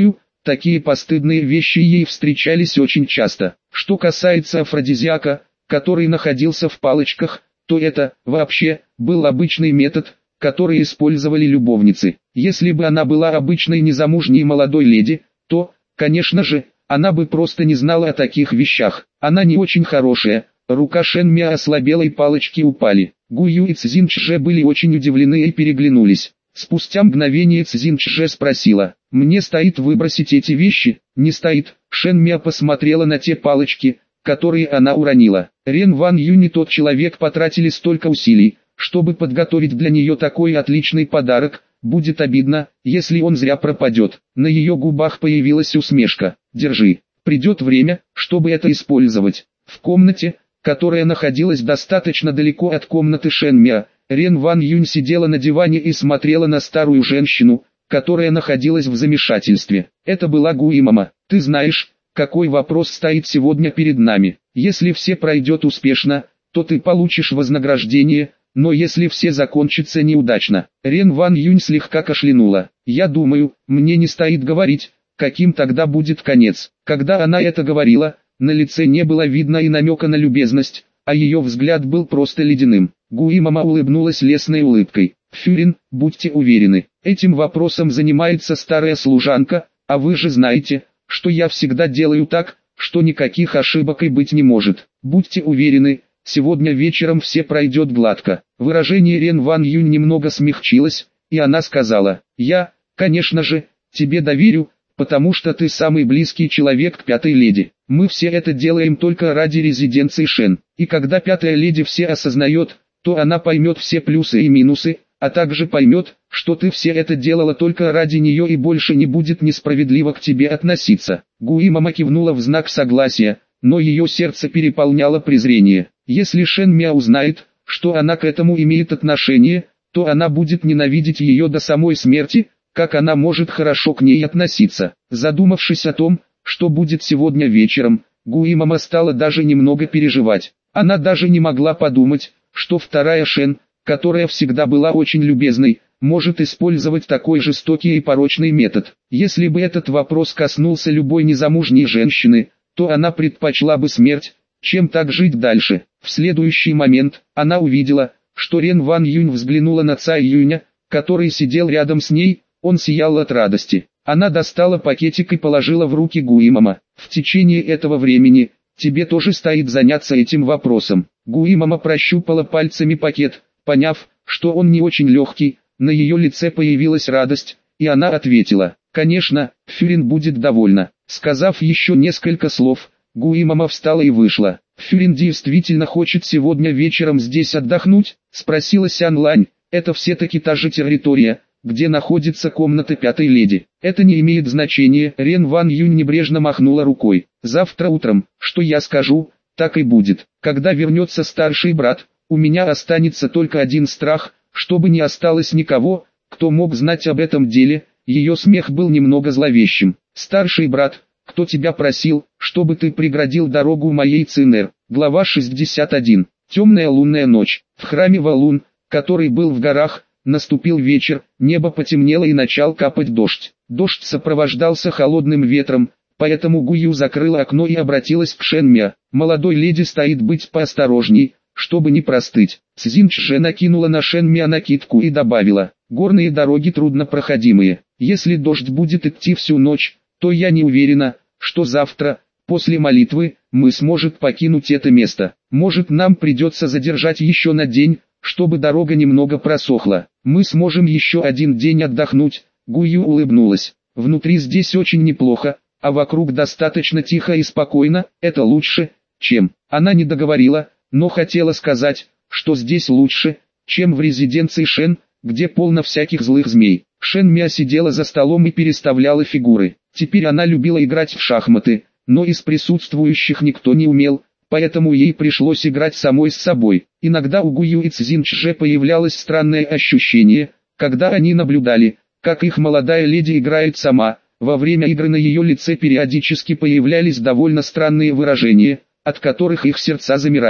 такие постыдные вещи ей встречались очень часто. Что касается афродизиака, который находился в палочках, то это, вообще, был обычный метод, который использовали любовницы. Если бы она была обычной незамужней молодой леди, то, конечно же, она бы просто не знала о таких вещах. Она не очень хорошая. Рука Шен Мя ослабела и палочки упали. Гу Ю и Цзин Чже были очень удивлены и переглянулись. Спустя мгновение Цзин Чже спросила: «Мне стоит выбросить эти вещи?» «Не стоит». Шен Мя посмотрела на те палочки, которые она уронила. Рен Ван Юнь и тот человек потратили столько усилий, чтобы подготовить для нее такой отличный подарок. Будет обидно, если он зря пропадет. На ее губах появилась усмешка. «Держи. Придет время, чтобы это использовать». В комнате, которая находилась достаточно далеко от комнаты Шен Мя, Рен Ван Юнь сидела на диване и смотрела на старую женщину, которая находилась в замешательстве. Это была Гу Имама. «Ты знаешь, какой вопрос стоит сегодня перед нами? Если все пройдет успешно, то ты получишь вознаграждение, но если все закончится неудачно». Рен Ван Юнь слегка кашлянула. «Я думаю, мне не стоит говорить, каким тогда будет конец». Когда она это говорила, на лице не было видно и намека на любезность, а ее взгляд был просто ледяным. Гу Имама улыбнулась лесной улыбкой. «Фюрин, будьте уверены, этим вопросом занимается старая служанка, а вы же знаете, что я всегда делаю так, что никаких ошибок и быть не может. Будьте уверены, сегодня вечером все пройдет гладко». Выражение Рен Ван Юнь немного смягчилось, и она сказала: «Я, конечно же, тебе доверю, потому что ты самый близкий человек к пятой леди. Мы все это делаем только ради резиденции Шен. И когда пятая леди все осознает, то она поймет все плюсы и минусы, а также поймет, что ты все это делала только ради нее и больше не будет несправедливо к тебе относиться». Гу Имама кивнула в знак согласия, но ее сердце переполняло презрение. Если Шен Мя узнает, что она к этому имеет отношение, то она будет ненавидеть ее до самой смерти. Как она может хорошо к ней относиться? Задумавшись о том, что будет сегодня вечером, Гу Имама стала даже немного переживать. Она даже не могла подумать, что вторая Шен, которая всегда была очень любезной, может использовать такой жестокий и порочный метод. Если бы этот вопрос коснулся любой незамужней женщины, то она предпочла бы смерть, чем так жить дальше. В следующий момент, она увидела, что Рен Ван Юнь взглянула на Цай Юня, который сидел рядом с ней. Он сиял от радости. Она достала пакетик и положила в руки Гу Имама. «В течение этого времени, тебе тоже стоит заняться этим вопросом». Гу Имама прощупала пальцами пакет, поняв, что он не очень легкий, на ее лице появилась радость, и она ответила: «Конечно, Фюрин будет довольна». Сказав еще несколько слов, Гу Имама встала и вышла. «Фюрин действительно хочет сегодня вечером здесь отдохнуть?» — спросила Сян Лань. «Это все-таки та же территория, где находится комната пятой леди». «Это не имеет значения», — Рен Ван Юнь небрежно махнула рукой. «Завтра утром, что я скажу, так и будет. Когда вернется старший брат, у меня останется только один страх, чтобы не осталось никого, кто мог знать об этом деле». Ее смех был немного зловещим. «Старший брат, кто тебя просил, чтобы ты преградил дорогу моей Цинер?» Глава шестьдесят один. Темная лунная ночь. В храме Валун, который был в горах, наступил вечер, небо потемнело и начал капать дождь. Дождь сопровождался холодным ветром, поэтому Гу Ю закрыла окно и обратилась к Шен Мя. «Молодой леди стоит быть поосторожней, чтобы не простыть». Цзин Чже накинула на Шен Мя накидку и добавила: «Горные дороги труднопроходимые. Если дождь будет идти всю ночь, то я не уверена, что завтра, после молитвы, мы сможем покинуть это место. Может, нам придется задержать еще на день, чтобы дорога немного просохла. Мы сможем еще один день отдохнуть». Гу Ю улыбнулась. «Внутри здесь очень неплохо, а вокруг достаточно тихо и спокойно. Это лучше, чем...» Она не договорила, но хотела сказать, что здесь лучше, чем в резиденции Шен, где полно всяких злых змей. Шен Мя сидела за столом и переставляла фигуры. Теперь она любила играть в шахматы, но из присутствующих никто не умел, поэтому ей пришлось играть самой с собой. Иногда у Гу Ю и Цзин Чже появлялось странное ощущение, когда они наблюдали, как их молодая леди играет сама. Во время игры на ее лице периодически появлялись довольно странные выражения, от которых их сердца замирали.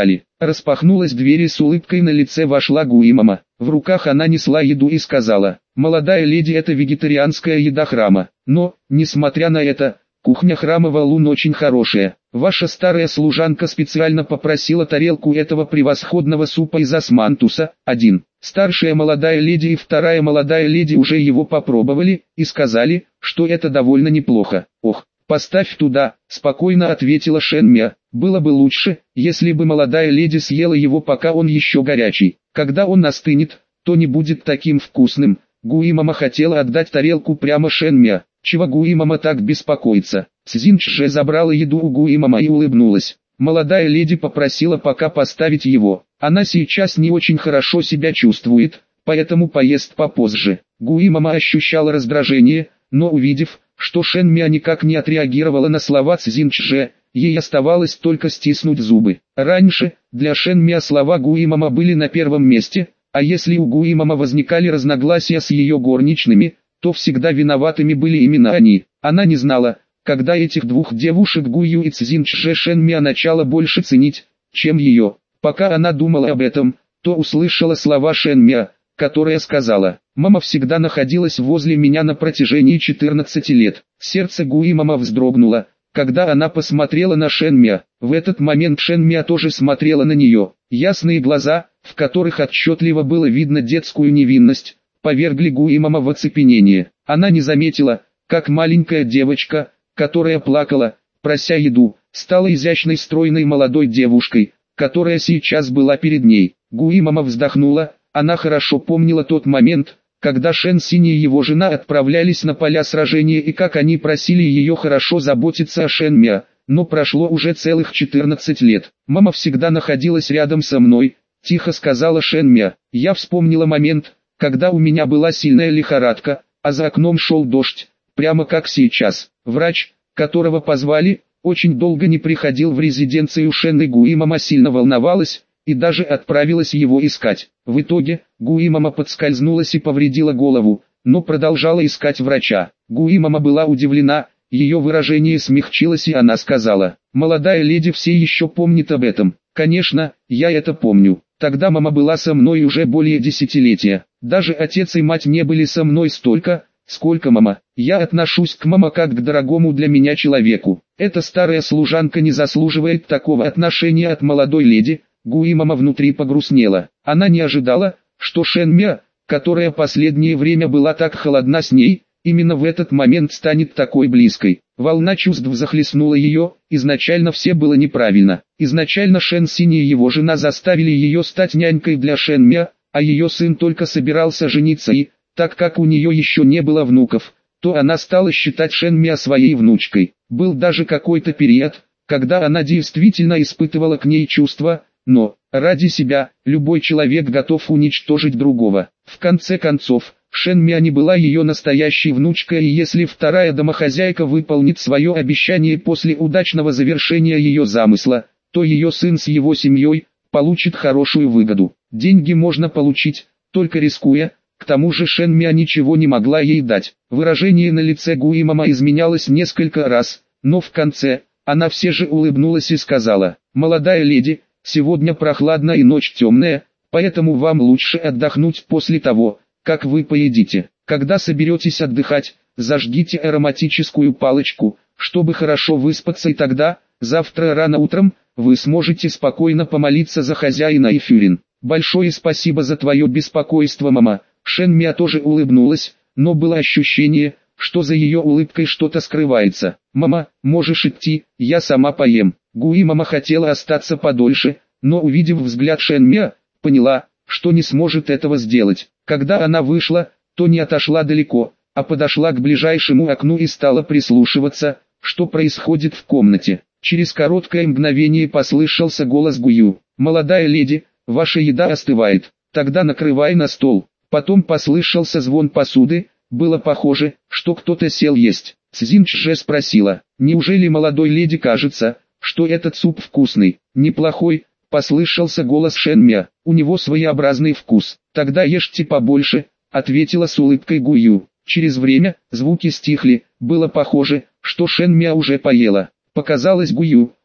Распахнулась дверь и с улыбкой на лице вошла Гуимама. В руках она несла еду и сказала: «Молодая леди, это вегетарианская еда храма. Но, несмотря на это, кухня храма Валун очень хорошая. Ваша старая служанка специально попросила тарелку этого превосходного супа из османтуса. Один. Старшая молодая леди и вторая молодая леди уже его попробовали и сказали, что это довольно неплохо. Ох, поставь туда», — спокойно ответила Шэнмя. «Было бы лучше, если бы молодая леди съела его, пока он еще горячий. Когда он остынет, то не будет таким вкусным». Гуимама хотела отдать тарелку прямо Шэнмя. «Чего Гуимама так беспокоится?» Цзиньчже забрала еду у Гуимама и улыбнулась. Молодая леди попросила пока поставить его. Она сейчас не очень хорошо себя чувствует, поэтому поест попозже. Гуимама ощущала раздражение, но увидев, что Шэнмя никак не отреагировала на слова Цзиньчже, ей оставалось только стиснуть зубы. Раньше, для Шэнмя слова Гуимама были на первом месте, а если у Гуимама возникали разногласия с ее горничными, то всегда виноватыми были именно они. Она не знала, когда этих двух девушек Гую и Цзиньчже Шэнмя начала больше ценить, чем ее. Пока она думала об этом, то услышала слова Шэнмя, которая сказала: «Мама всегда находилась возле меня на протяжении четырнадцати лет». Сердце Гуимама вздрогнуло, когда она посмотрела на Шэнмя. В этот момент Шэнмя тоже смотрела на нее. Ясные глаза, в которых отчетливо было видно детскую невинность, повергли Гуимама в оцепенение. Она не заметила, как маленькая девочка, которая плакала, прося еду, стала изящной стройной молодой девушкой, которая сейчас была перед ней. Гуимама вздохнула, она хорошо помнила тот момент, когда Шэн Синь и его жена отправлялись на поля сражения и как они просили ее хорошо заботиться о Шэнмя, но прошло уже целых четырнадцать лет. «Мама всегда находилась рядом со мной», — тихо сказала Шэнмя. «Я вспомнила момент, когда у меня была сильная лихорадка, а за окном шел дождь, прямо как сейчас. Врач, которого позвали, очень долго не приходил в резиденцию Шэн, и Гуимама сильно волновалась, и даже отправилась его искать. В итоге, Гуимама подскользнулась и повредила голову, но продолжала искать врача. Гуимама была удивлена, ее выражение смягчилось, и она сказала: «Молодая леди все еще помнит об этом». «Конечно, я это помню. Тогда мама была со мной уже более десятилетия. Даже отец и мать не были со мной столько, сколько мама. Я отношусь к мама как к дорогому для меня человеку. Эта старая служанка не заслуживает такого отношения от молодой леди». Гуимама внутри погрустнела. Она не ожидала, что Шэнмя, которая последнее время была так холодна с ней, именно в этот момент станет такой близкой. Волна чувств захлестнула ее. Изначально все было неправильно. Изначально Шэн Синь и его жена заставили ее стать нянькой для Шэнмя, а ее сын только собирался жениться и, так как у нее еще не было внуков, то она стала считать Шэнмя своей внучкой. Был даже какой-то период, когда она действительно испытывала к ней чувства, но, ради себя, любой человек готов уничтожить другого. В конце концов, Шэнмя не была ее настоящей внучкой, и если вторая домохозяйка выполнит свое обещание после удачного завершения ее замысла, то ее сын с его семьей получит хорошую выгоду. Деньги можно получить, только рискуя, к тому же Шэнмя ничего не могла ей дать. Выражение на лице Гуимама изменялось несколько раз, но в конце, она все же улыбнулась и сказала: «Молодая леди, сегодня прохладно и ночь темная, поэтому вам лучше отдохнуть после того, как вы поедите. Когда соберетесь отдыхать, зажгите ароматическую палочку, чтобы хорошо выспаться, и тогда, завтра рано утром, вы сможете спокойно помолиться за хозяина и Фюрин. Большое спасибо за твое беспокойство, мама». Шэнмя тоже улыбнулась, но было ощущение, что за ее улыбкой что-то скрывается. «Мама, можешь идти, я сама поем». Гуимама хотела остаться подольше, но увидев взгляд Шэнмя, поняла, что не сможет этого сделать. Когда она вышла, то не отошла далеко, а подошла к ближайшему окну и стала прислушиваться, что происходит в комнате. Через короткое мгновение послышался голос Гую: «Молодая леди, ваша еда остывает, тогда накрывай на стол». Потом послышался звон посуды, было похоже, что кто-то сел есть. Цзиньчже спросила: «Неужели молодой леди кажется, что этот суп вкусный?» «Неплохой», — послышался голос Шэнмя, — «у него своеобразный вкус». «Тогда ешьте побольше», — ответила с улыбкой Гую. Через время, звуки стихли, было похоже, что Шэнмя уже поела. Показалось Гую,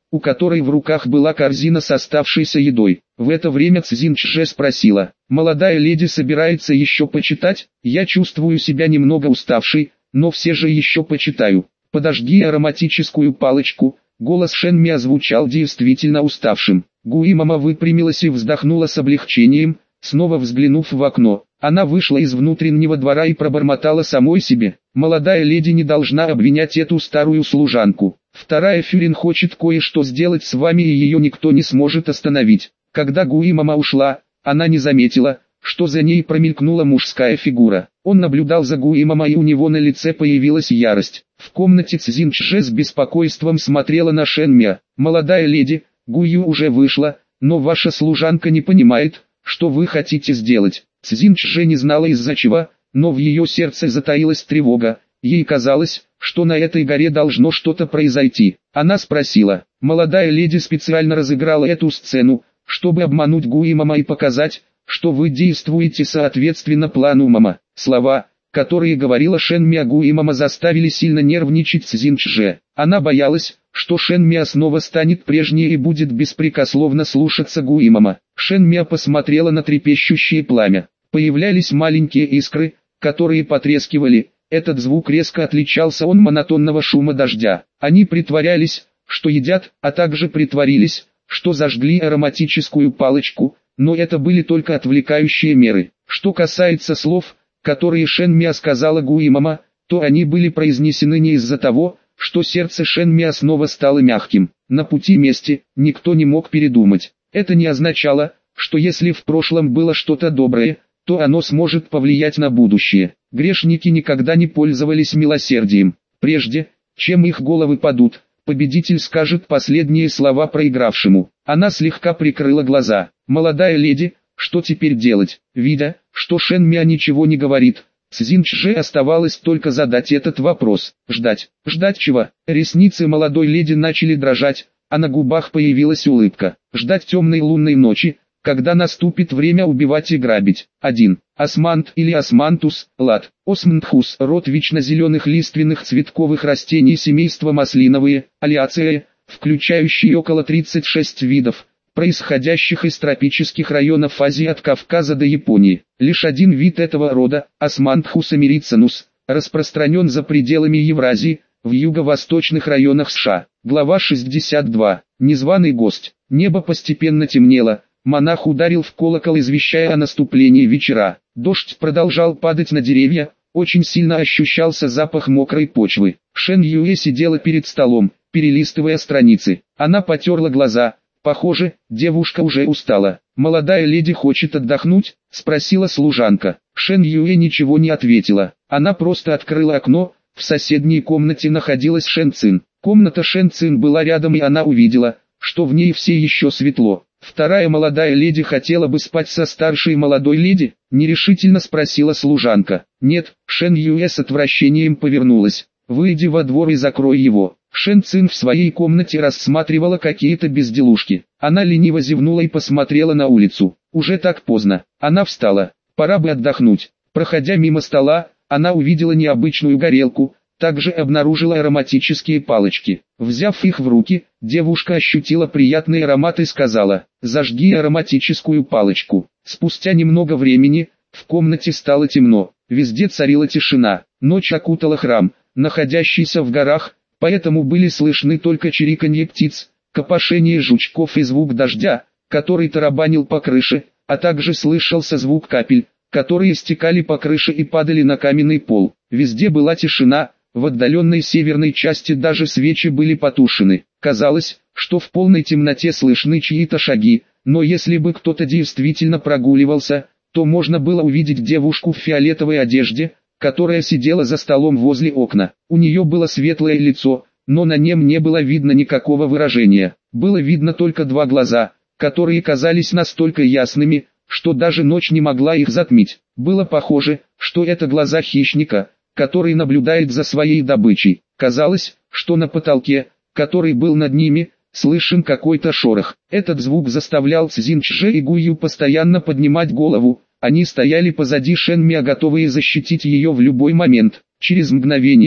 у которой в руках была корзина с оставшейся едой. В это время Цзин Чже спросила: «Молодая леди собирается еще почитать? Я чувствую себя немного уставшей, но все же еще почитаю. Подожди ароматическую палочку». Голос Шэньми звучал действительно уставшим. Гуимама выпрямилась и вздохнула с облегчением, снова взглянув в окно. Она вышла из внутреннего двора и пробормотала самой себе: «Молодая леди не должна обвинять эту старую служанку. Вторая Фюрин хочет кое-что сделать с вами, и ее никто не сможет остановить». Когда Гуимама ушла, она не заметила, что за ней промелькнула мужская фигура. Он наблюдал за Гуимама, и у него на лице появилась ярость. В комнате Цзин Чже с беспокойством смотрела на Шэньмя. «Молодая леди, Гую уже вышла, но ваша служанка не понимает, что вы хотите сделать». Цзин Чже не знала из-за чего, но в ее сердце затаилась тревога. Ей казалось, что на этой горе должно что-то произойти. Она спросила: «Молодая леди специально разыграла эту сцену, чтобы обмануть Гуимама и показать, что вы действуете соответственно плану мама». Слова, которые говорила Шэньмя Гуимама, заставили сильно нервничать Цзин Чже. Она боялась, что Шэньмя снова станет прежней и будет беспрекословно слушаться Гуимама. Шэньмя посмотрела на трепещущее пламя. Появлялись маленькие искры, которые потрескивали. Этот звук резко отличался от монотонного шума дождя. Они притворялись, что едят, а также притворились, что зажгли ароматическую палочку, но это были только отвлекающие меры. Что касается слов, которые Шэньмя сказала Гуимама, то они были произнесены не из-за того, что сердце Шэньмя снова стало мягким. На пути мести никто не мог передумать. Это не означало, что если в прошлом было что-то доброе, то оно сможет повлиять на будущее. Грешники никогда не пользовались милосердием. Прежде, чем их головы падут, победитель скажет последние слова проигравшему. Она слегка прикрыла глаза. «Молодая леди, что теперь делать?» Видя, что Шэньмя ничего не говорит, Цзин Чже оставалось только задать этот вопрос. Ждать. Ждать чего? Ресницы молодой леди начали дрожать, а на губах появилась улыбка. Ждать темной лунной ночи, когда наступит время убивать и грабить. один. Османт или османтус, лат. Османтхус, род вечно зеленых лиственных цветковых растений семейства маслиновые, алиацея, включающий около тридцати шести видов, происходящих из тропических районов Азии от Кавказа до Японии. Лишь один вид этого рода, Османтхус америцанус, распространен за пределами Евразии, в юго-восточных районах США. Глава шестьдесят два. Незваный гость. Небо постепенно темнело. Монах ударил в колокол, извещая о наступлении вечера. Дождь продолжал падать на деревья, очень сильно ощущался запах мокрой почвы. Шэн Юэ сидела перед столом, перелистывая страницы. Она потерла глаза. Похоже, девушка уже устала. «Молодая леди хочет отдохнуть?» – спросила служанка. Шэн Юэ ничего не ответила. Она просто открыла окно. В соседней комнате находилась Шэн Цин. Комната Шэн Цин была рядом, и она увидела, что в ней все еще светло. «Вторая молодая леди хотела бы спать со старшей молодой леди?» – нерешительно спросила служанка. «Нет», – Шэн Юэ с отвращением повернулась. «Выйди во двор и закрой его». Шэн Цин в своей комнате рассматривала какие-то безделушки. Она лениво зевнула и посмотрела на улицу. Уже так поздно. Она встала. Пора бы отдохнуть. Проходя мимо стола, она увидела необычную горелку, также обнаружила ароматические палочки. Взяв их в руки, девушка ощутила приятный аромат и сказала: «Зажги ароматическую палочку». Спустя немного времени, в комнате стало темно. Везде царила тишина. Ночь окутала храм, находящийся в горах, поэтому были слышны только чириканье птиц, копошение жучков и звук дождя, который тарабанил по крыше, а также слышался звук капель, которые стекали по крыше и падали на каменный пол. Везде была тишина, в отдаленной северной части даже свечи были потушены. Казалось, что в полной темноте слышны чьи-то шаги, но если бы кто-то действительно прогуливался, то можно было увидеть девушку в фиолетовой одежде, которая сидела за столом возле окна. У нее было светлое лицо, но на нем не было видно никакого выражения. Было видно только два глаза, которые казались настолько ясными, что даже ночь не могла их затмить. Было похоже, что это глаза хищника, который наблюдает за своей добычей. Казалось, что на потолке, который был над ними, слышен какой-то шорох. Этот звук заставлял Цзин Чже и Гую постоянно поднимать голову. Они стояли позади Шэньмя, готовые защитить ее в любой момент. Через мгновение,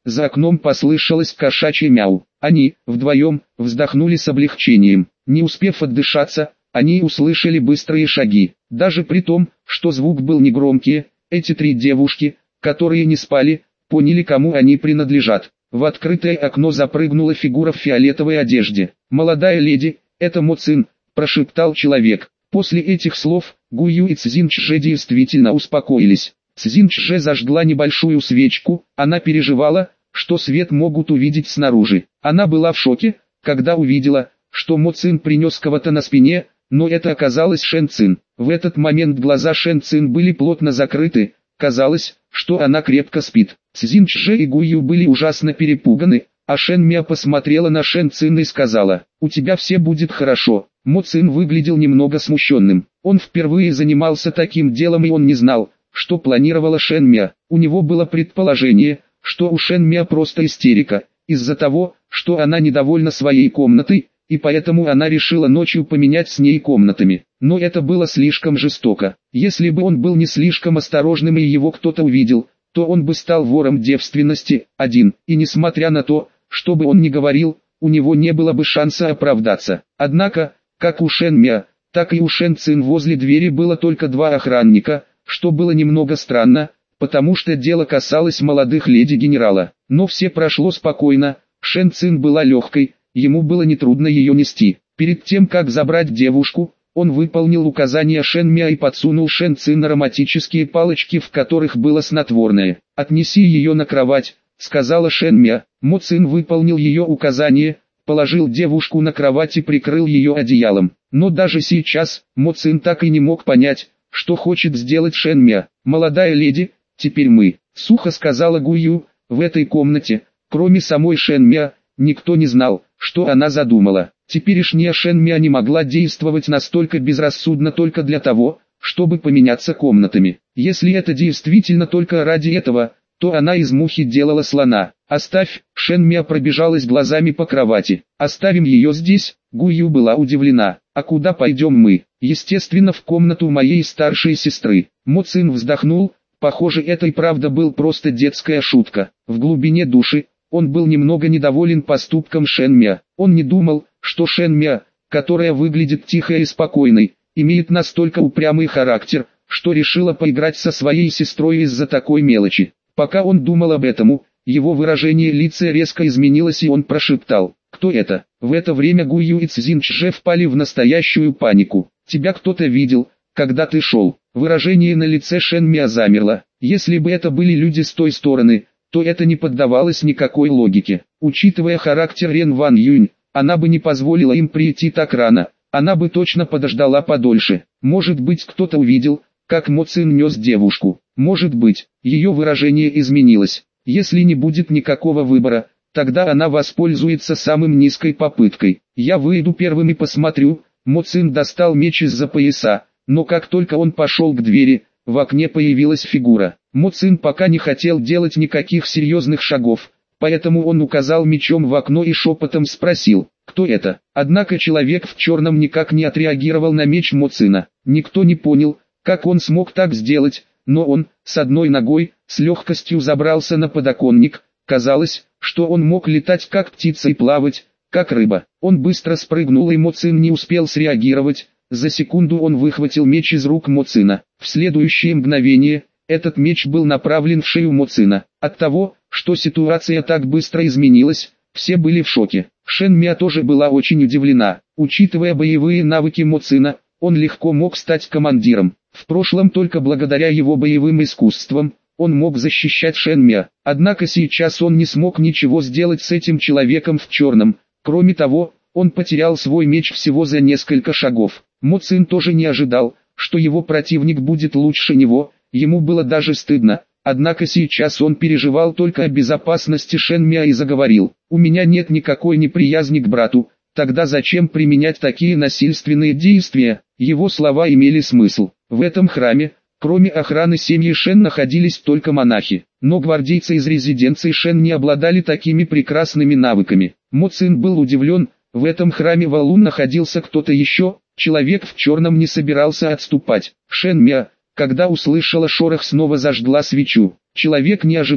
За окном послышалось кошачье мяу. Они, вдвоем, вздохнули с облегчением. Не успев отдышаться, они услышали быстрые шаги. Даже при том, что звук был негромкий, эти три девушки, которые не спали, поняли, кому они принадлежат. В открытое окно запрыгнула фигура в фиолетовой одежде. «Молодая леди, это Мо Цин», – прошептал человек. После этих слов, Гую и Цзиньчже действительно успокоились. Цзиньчже зажгла небольшую свечку, она переживала, что свет могут увидеть снаружи. Она была в шоке, когда увидела, что Мо Цин принес кого-то на спине, но это оказалась Шэн Цин. В этот момент глаза Шэн Цин были плотно закрыты, казалось, что она крепко спит. Цзиньчже и Гую были ужасно перепуганы, а Шэн Мя посмотрела на Шэн Цин и сказала: «У тебя все будет хорошо». Мо Цин выглядел немного смущенным. Он впервые занимался таким делом и он не знал, что планировала Шэн Мя. У него было предположение, что у Шэн Мя просто истерика, из-за того, что она недовольна своей комнатой, и поэтому она решила ночью поменять с ней комнатами. Но это было слишком жестоко. Если бы он был не слишком осторожным и его кто-то увидел, то он бы стал вором девственности, один. И несмотря на то, что бы он ни говорил, у него не было бы шанса оправдаться. Однако, как у Шэн Мя, так и у Шэн Цин возле двери было только два охранника, что было немного странно, потому что дело касалось молодых леди генерала. Но все прошло спокойно, Шэн Цин была легкой, ему было нетрудно ее нести. Перед тем как забрать девушку, он выполнил указания Шэн Мя и подсунул Шэн Цин ароматические палочки, в которых было снотворное. «Отнеси ее на кровать», — сказала Шэн Мя. Мо Цин выполнил ее указание, положил девушку на кровать и прикрыл ее одеялом. Но даже сейчас, Мо Цин так и не мог понять, что хочет сделать Шэн Мя. «Молодая леди, теперь мы», — сухо сказала Гую. В этой комнате, кроме самой Шэн Мя, никто не знал, что она задумала. Теперешняя Шэн Мя не могла действовать настолько безрассудно только для того, чтобы поменяться комнатами. Если это действительно только ради этого, то она из мухи делала слона. «Оставь», — Шэн Мя пробежалась глазами по кровати. «Оставим ее здесь», — Гую была удивлена. «А куда пойдем мы?» «Естественно, в комнату моей старшей сестры». Мо Цин вздохнул, похоже, это и правда был просто детская шутка. В глубине души, он был немного недоволен поступком Шэн Мя. Он не думал, что Шэн Мя, которая выглядит тихой и спокойной, имеет настолько упрямый характер, что решила поиграть со своей сестрой из-за такой мелочи. Пока он думал об этом, его выражение лица резко изменилось и он прошептал: «Кто это?» В это время Гую и Цзиньчже впали в настоящую панику. «Тебя кто-то видел, когда ты шел». Выражение на лице Шэн Мя замерло. Если бы это были люди с той стороны, то это не поддавалось никакой логике. Учитывая характер Рен Ван Юнь, она бы не позволила им прийти так рано, она бы точно подождала подольше. Может быть, кто-то увидел, как Мо Цин нес девушку. Может быть, ее выражение изменилось. Если не будет никакого выбора, тогда она воспользуется самым низкой попыткой. «Я выйду первым и посмотрю». Мо Цин достал меч из-за пояса, но как только он пошел к двери, в окне появилась фигура. Мо Цин пока не хотел делать никаких серьезных шагов, поэтому он указал мечом в окно и шепотом спросил: «Кто это?». Однако человек в черном никак не отреагировал на меч Мо Цина. Никто не понял, как он смог так сделать, но он, с одной ногой, с легкостью забрался на подоконник. Казалось, что он мог летать как птица и плавать, как рыба. Он быстро спрыгнул и Мо Цин не успел среагировать. За секунду он выхватил меч из рук Мо Цина. В следующее мгновение, этот меч был направлен в шею Мо Цина. От того, что ситуация так быстро изменилась, все были в шоке. Шэн Мя тоже была очень удивлена. Учитывая боевые навыки Мо Цина, он легко мог стать командиром. В прошлом только благодаря его боевым искусствам, он мог защищать Шэн Мя. Однако сейчас он не смог ничего сделать с этим человеком в черном. Кроме того, он потерял свой меч всего за несколько шагов. Мо Цин тоже не ожидал, что его противник будет лучше него, ему было даже стыдно. Однако сейчас он переживал только о безопасности Шэн Мя и заговорил: «У меня нет никакой неприязни к брату, тогда зачем применять такие насильственные действия?» Его слова имели смысл. В этом храме, кроме охраны семьи Шэн, находились только монахи, но гвардейцы из резиденции Шэн не обладали такими прекрасными навыками. Мо Цин был удивлен, в этом храме Валун находился кто-то еще. Человек в черном не собирался отступать. Шэн Мя, когда услышала шорох, снова зажгла свечу. Человек не ожидал,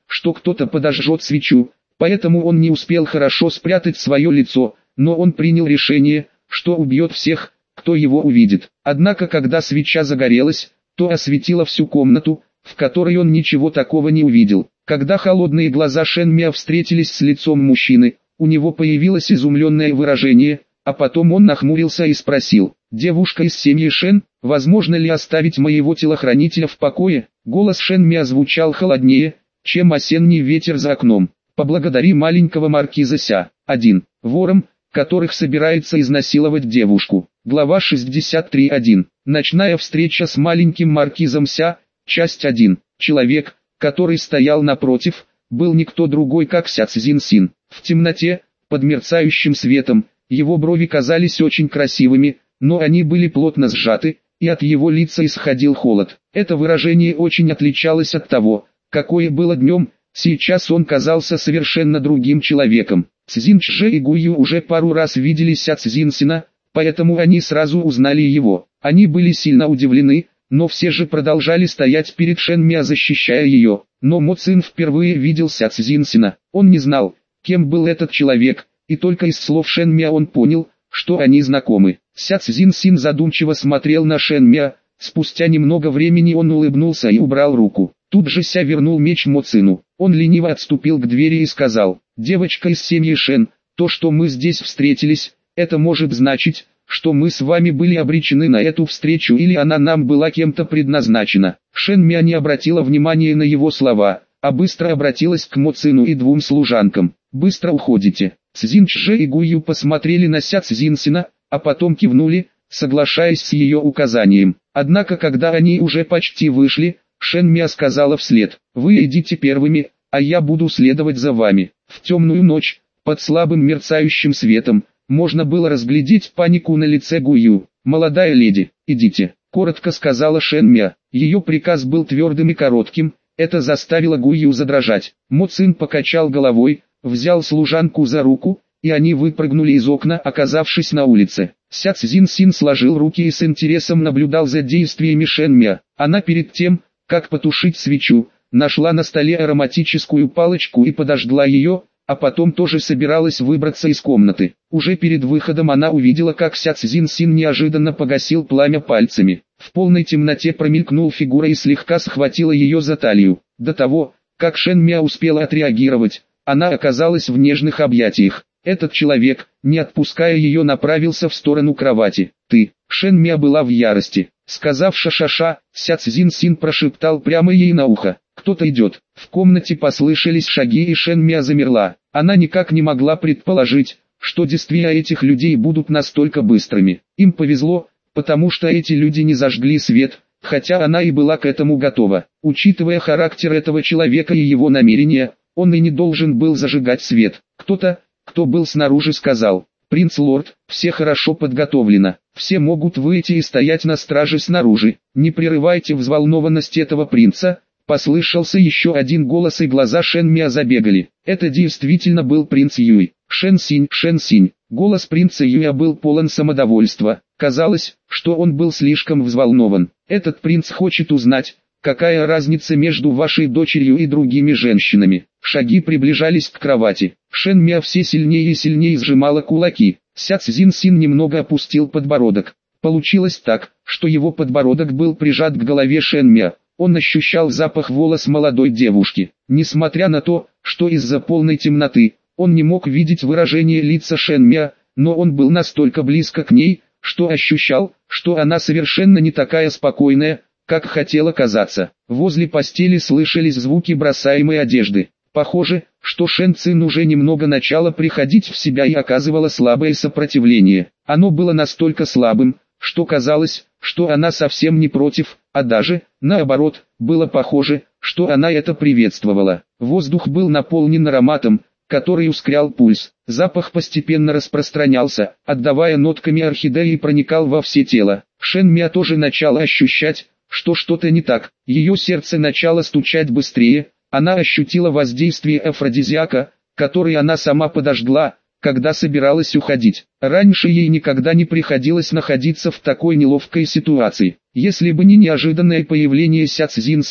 что кто-то подожжет свечу, поэтому он не успел хорошо спрятать свое лицо, но он принял решение, что убьет всех, кто его увидит. Однако когда свеча загорелась, то осветила всю комнату, в которой он ничего такого не увидел. Когда холодные глаза Шен Миа встретились с лицом мужчины, у него появилось изумленное выражение, а потом он нахмурился и спросил: «Девушка из семьи Шен, возможно ли оставить моего телохранителя в покое?» Голос Шен Миа звучал холоднее, чем осенний ветер за окном. «Поблагодари маленького маркиза Ся». один. Вором, которых собирается изнасиловать девушку. Глава шестьдесят три точка один. Ночная встреча с маленьким маркизом Ся. Часть один. Человек, который стоял напротив, был никто другой как Ся Цзиньсин. В темноте, под мерцающим светом, его брови казались очень красивыми, но они были плотно сжаты, и от его лица исходил холод. Это выражение очень отличалось от того, какое было днем. Сейчас он казался совершенно другим человеком. Цзиньчже и Гую уже пару раз видели Ся Цзиньсина, поэтому они сразу узнали его. Они были сильно удивлены, но все же продолжали стоять перед Шен Миа, защищая ее. Но Мо Цин впервые видел Ся Цзиньсина. Он не знал, кем был этот человек, и только из слов Шен Миа он понял, что они знакомы. Ся Цзиньсин задумчиво смотрел на Шен Миа. Спустя немного времени он улыбнулся и убрал руку. Тут же Ся вернул меч Мо Цину. Он лениво отступил к двери и сказал: «Девочка из семьи Шен, то, что мы здесь встретились, это может значить, что мы с вами были обречены на эту встречу или она нам была кем-то предназначена». Шен Миа не обратила внимания на его слова, а быстро обратилась к Мо Цину и двум служанкам: «Быстро уходите». Цзиньчже и Гую посмотрели на Ся Цзиньсина, а потом кивнули, соглашаясь с ее указанием. Однако когда они уже почти вышли, Шен Миа сказала вслед: «Вы идите первыми, а я буду следовать за вами». В темную ночь, под слабым мерцающим светом, можно было разглядеть панику на лице Гую. «Молодая леди, идите», — коротко сказала Шен Миа. Ее приказ был твердым и коротким, это заставило Гую задрожать. Мо Цин покачал головой, взял служанку за руку, и они выпрыгнули из окна, оказавшись на улице. Ся Цзиньсин сложил руки и с интересом наблюдал за действиями Шен Миа. Она перед тем, как потушить свечу, нашла на столе ароматическую палочку и подожгла ее, а потом тоже собиралась выбраться из комнаты. Уже перед выходом она увидела, как Ся Цзиньсин неожиданно погасил пламя пальцами. В полной темноте промелькнул фигура и слегка схватила ее за талию. До того, как Шен Миа успела отреагировать, она оказалась в нежных объятиях. Этот человек, не отпуская ее, направился в сторону кровати. «Ты!» Шен Миа была в ярости. Сказав «ша-ша-ша», Ся Цзиньсин прошептал прямо ей на ухо: «Кто-то идет». В комнате послышались шаги, и Шен Миа замерла. Она никак не могла предположить, что действия этих людей будут настолько быстрыми. Им повезло, потому что эти люди не зажгли свет, хотя она и была к этому готова. Учитывая характер этого человека и его намерения, он и не должен был зажигать свет. Кто-то, кто был снаружи, сказал: «Принц-лорд, все хорошо подготовлено, все могут выйти и стоять на страже снаружи, не прерывайте взволнованность этого принца». Послышался еще один голос, и глаза Шен Миа забегали. Это действительно был принц Юй. «Шен Синь, Шен Синь». Голос принца Юя был полон самодовольства. Казалось, что он был слишком взволнован. «Этот принц хочет узнать, какая разница между вашей дочерью и другими женщинами». Шаги приближались к кровати. Шен Миа все сильнее и сильнее сжимала кулаки. Ся Цзиньсин немного опустил подбородок. Получилось так, что его подбородок был прижат к голове Шен Миа. Он ощущал запах волос молодой девушки. Несмотря на то, что из-за полной темноты, он не мог видеть выражение лица Шен Миа, но он был настолько близко к ней, что ощущал, что она совершенно не такая спокойная, как хотела казаться. Возле постели слышались звуки бросаемой одежды. Похоже, что Шен Цин уже немного начала приходить в себя и оказывала слабое сопротивление. Оно было настолько слабым, что казалось, что она совсем не против, а даже, наоборот, было похоже, что она это приветствовала. Воздух был наполнен ароматом, который ускорял пульс. Запах постепенно распространялся, отдавая нотками орхидеи, и проникал во все тело. Шен Миа тоже начала ощущать, что что-то не так. Ее сердце начало стучать быстрее. Она ощутила воздействие афродизиака, который она сама подожгла, когда собиралась уходить. Раньше ей никогда не приходилось находиться в такой неловкой ситуации. Если бы не неожиданное появление Ся Цзиньсина,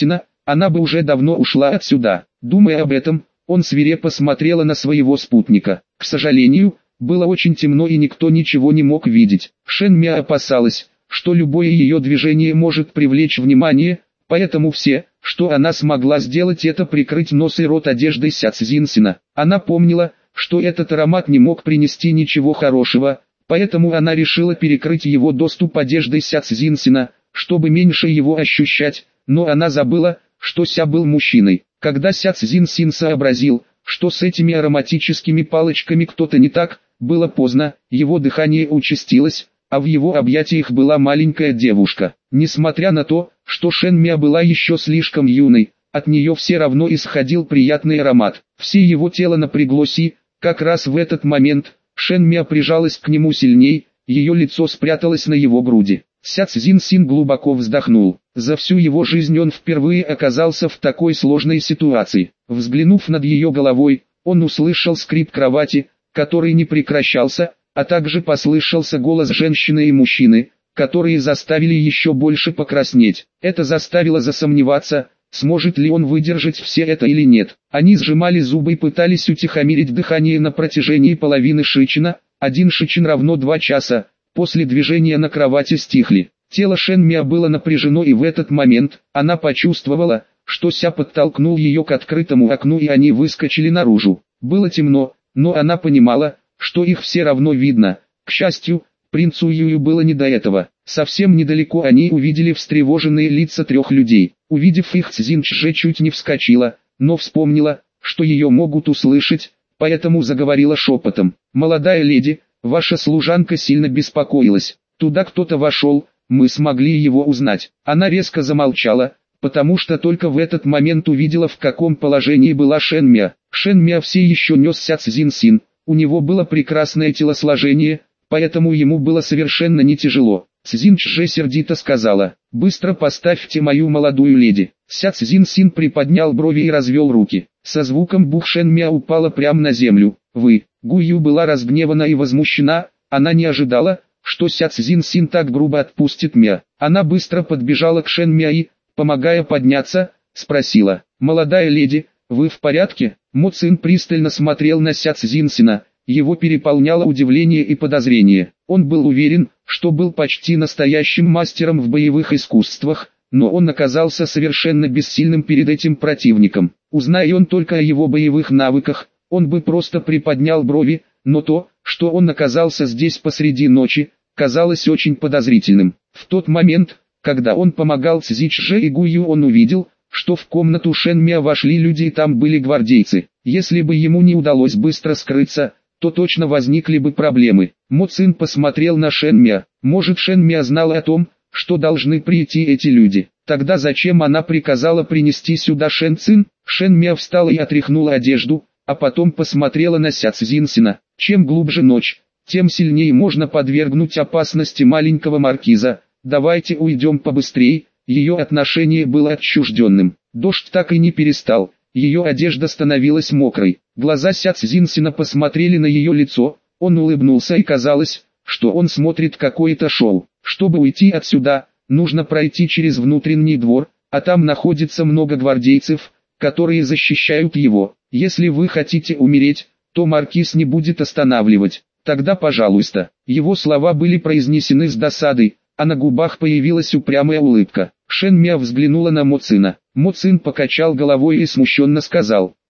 она бы уже давно ушла отсюда. Думая об этом, он свирепо смотрела на своего спутника. К сожалению, было очень темно и никто ничего не мог видеть. Шен Мя опасалась, что любое ее движение может привлечь внимание, поэтому все, что она смогла сделать, это прикрыть нос и рот одеждой Ся Цзиньсина. Она помнила, что этот аромат не мог принести ничего хорошего, поэтому она решила перекрыть его доступ одеждой Ся Цзиньсина, чтобы меньше его ощущать, но она забыла, что Ся был мужчиной. Когда Ся Цзиньсин сообразил, что с этими ароматическими палочками кто-то не так, было поздно, его дыхание участилось, а в его объятиях была маленькая девушка. Несмотря на то, что Шен Мя была еще слишком юной, от нее все равно исходил приятный аромат. Все его тело напряглось и, как раз в этот момент, Шен Мя прижалась к нему сильней, ее лицо спряталось на его груди. Ся Цзиньсин глубоко вздохнул. За всю его жизнь он впервые оказался в такой сложной ситуации. Взглянув над ее головой, он услышал скрип кровати, который не прекращался, а также послышался голос женщины и мужчины, которые заставили еще больше покраснеть. Это заставило засомневаться, сможет ли он выдержать все это или нет. Они сжимали зубы и пытались утихомирить дыхание на протяжении половины шичина. Один шичин равно два часа. После движения на кровати стихли. Тело Шен Мя было напряжено, и в этот момент она почувствовала, что Ся подтолкнул ее к открытому окну, и они выскочили наружу. Было темно, но она понимала, что их все равно видно. К счастью, принцу Юю было не до этого. Совсем недалеко они увидели встревоженные лица трех людей. Увидев их, Цзин Чжэ чуть не вскочила, но вспомнила, что ее могут услышать, поэтому заговорила шепотом. «Молодая леди, ваша служанка сильно беспокоилась. Туда кто-то вошел, мы смогли его узнать». Она резко замолчала, потому что только в этот момент увидела, в каком положении была Шен Мя. Шен Мя все еще нес Ся Цзиньсин. У него было прекрасное телосложение, поэтому ему было совершенно не тяжело. Цзин Чжэ сердито сказала: «Быстро поставьте мою молодую леди». Ся Цзиньсин приподнял брови и развел руки. Со звуком бух Шен Мя упала прямо на землю. «Вы». Гу Ю была разгневана и возмущена, она не ожидала, что Ся Цзиньсин так грубо отпустит Мя. Она быстро подбежала к Шен Мя и, помогая подняться, спросила: «Молодая леди, вы в порядке?» Мо Цин пристально смотрел на Ся Цзиньсина, его переполняло удивление и подозрение. Он был уверен, что был почти настоящим мастером в боевых искусствах, но он оказался совершенно бессильным перед этим противником. Узная он только о его боевых навыках, он бы просто приподнял брови, но то, что он оказался здесь посреди ночи, казалось очень подозрительным. В тот момент, когда он помогал Цзи Чжэ и Гу Ю, он увидел, что в комнату Шен Мя вошли люди и там были гвардейцы. Если бы ему не удалось быстро скрыться, то точно возникли бы проблемы. Мо Цин посмотрел на Шен Мя. Может, Шен Мя знала о том, что должны прийти эти люди. Тогда зачем она приказала принести сюда Шен Цин? Шен Мя встала и отряхнула одежду, а потом посмотрела на Ся Цзиньсина. Чем глубже ночь, тем сильнее можно подвергнуть опасности маленького маркиза. Давайте уйдем побыстрее. Ее отношение было отчужденным. Дождь так и не перестал. Ее одежда становилась мокрой. Глаза Ся Цзиньсина посмотрели на ее лицо. Он улыбнулся, и казалось, что он смотрит какое-то шоу. Чтобы уйти отсюда, нужно пройти через внутренний двор, а там находится много гвардейцев, которые защищают его. Если вы хотите умереть, то маркиз не будет останавливать. Тогда пожалуйста. Его слова были произнесены с досадой, а на губах появилась упрямая улыбка. Шен Мя взглянула на Мо Цина. Мо Цин покачал головой и смущенно сказал: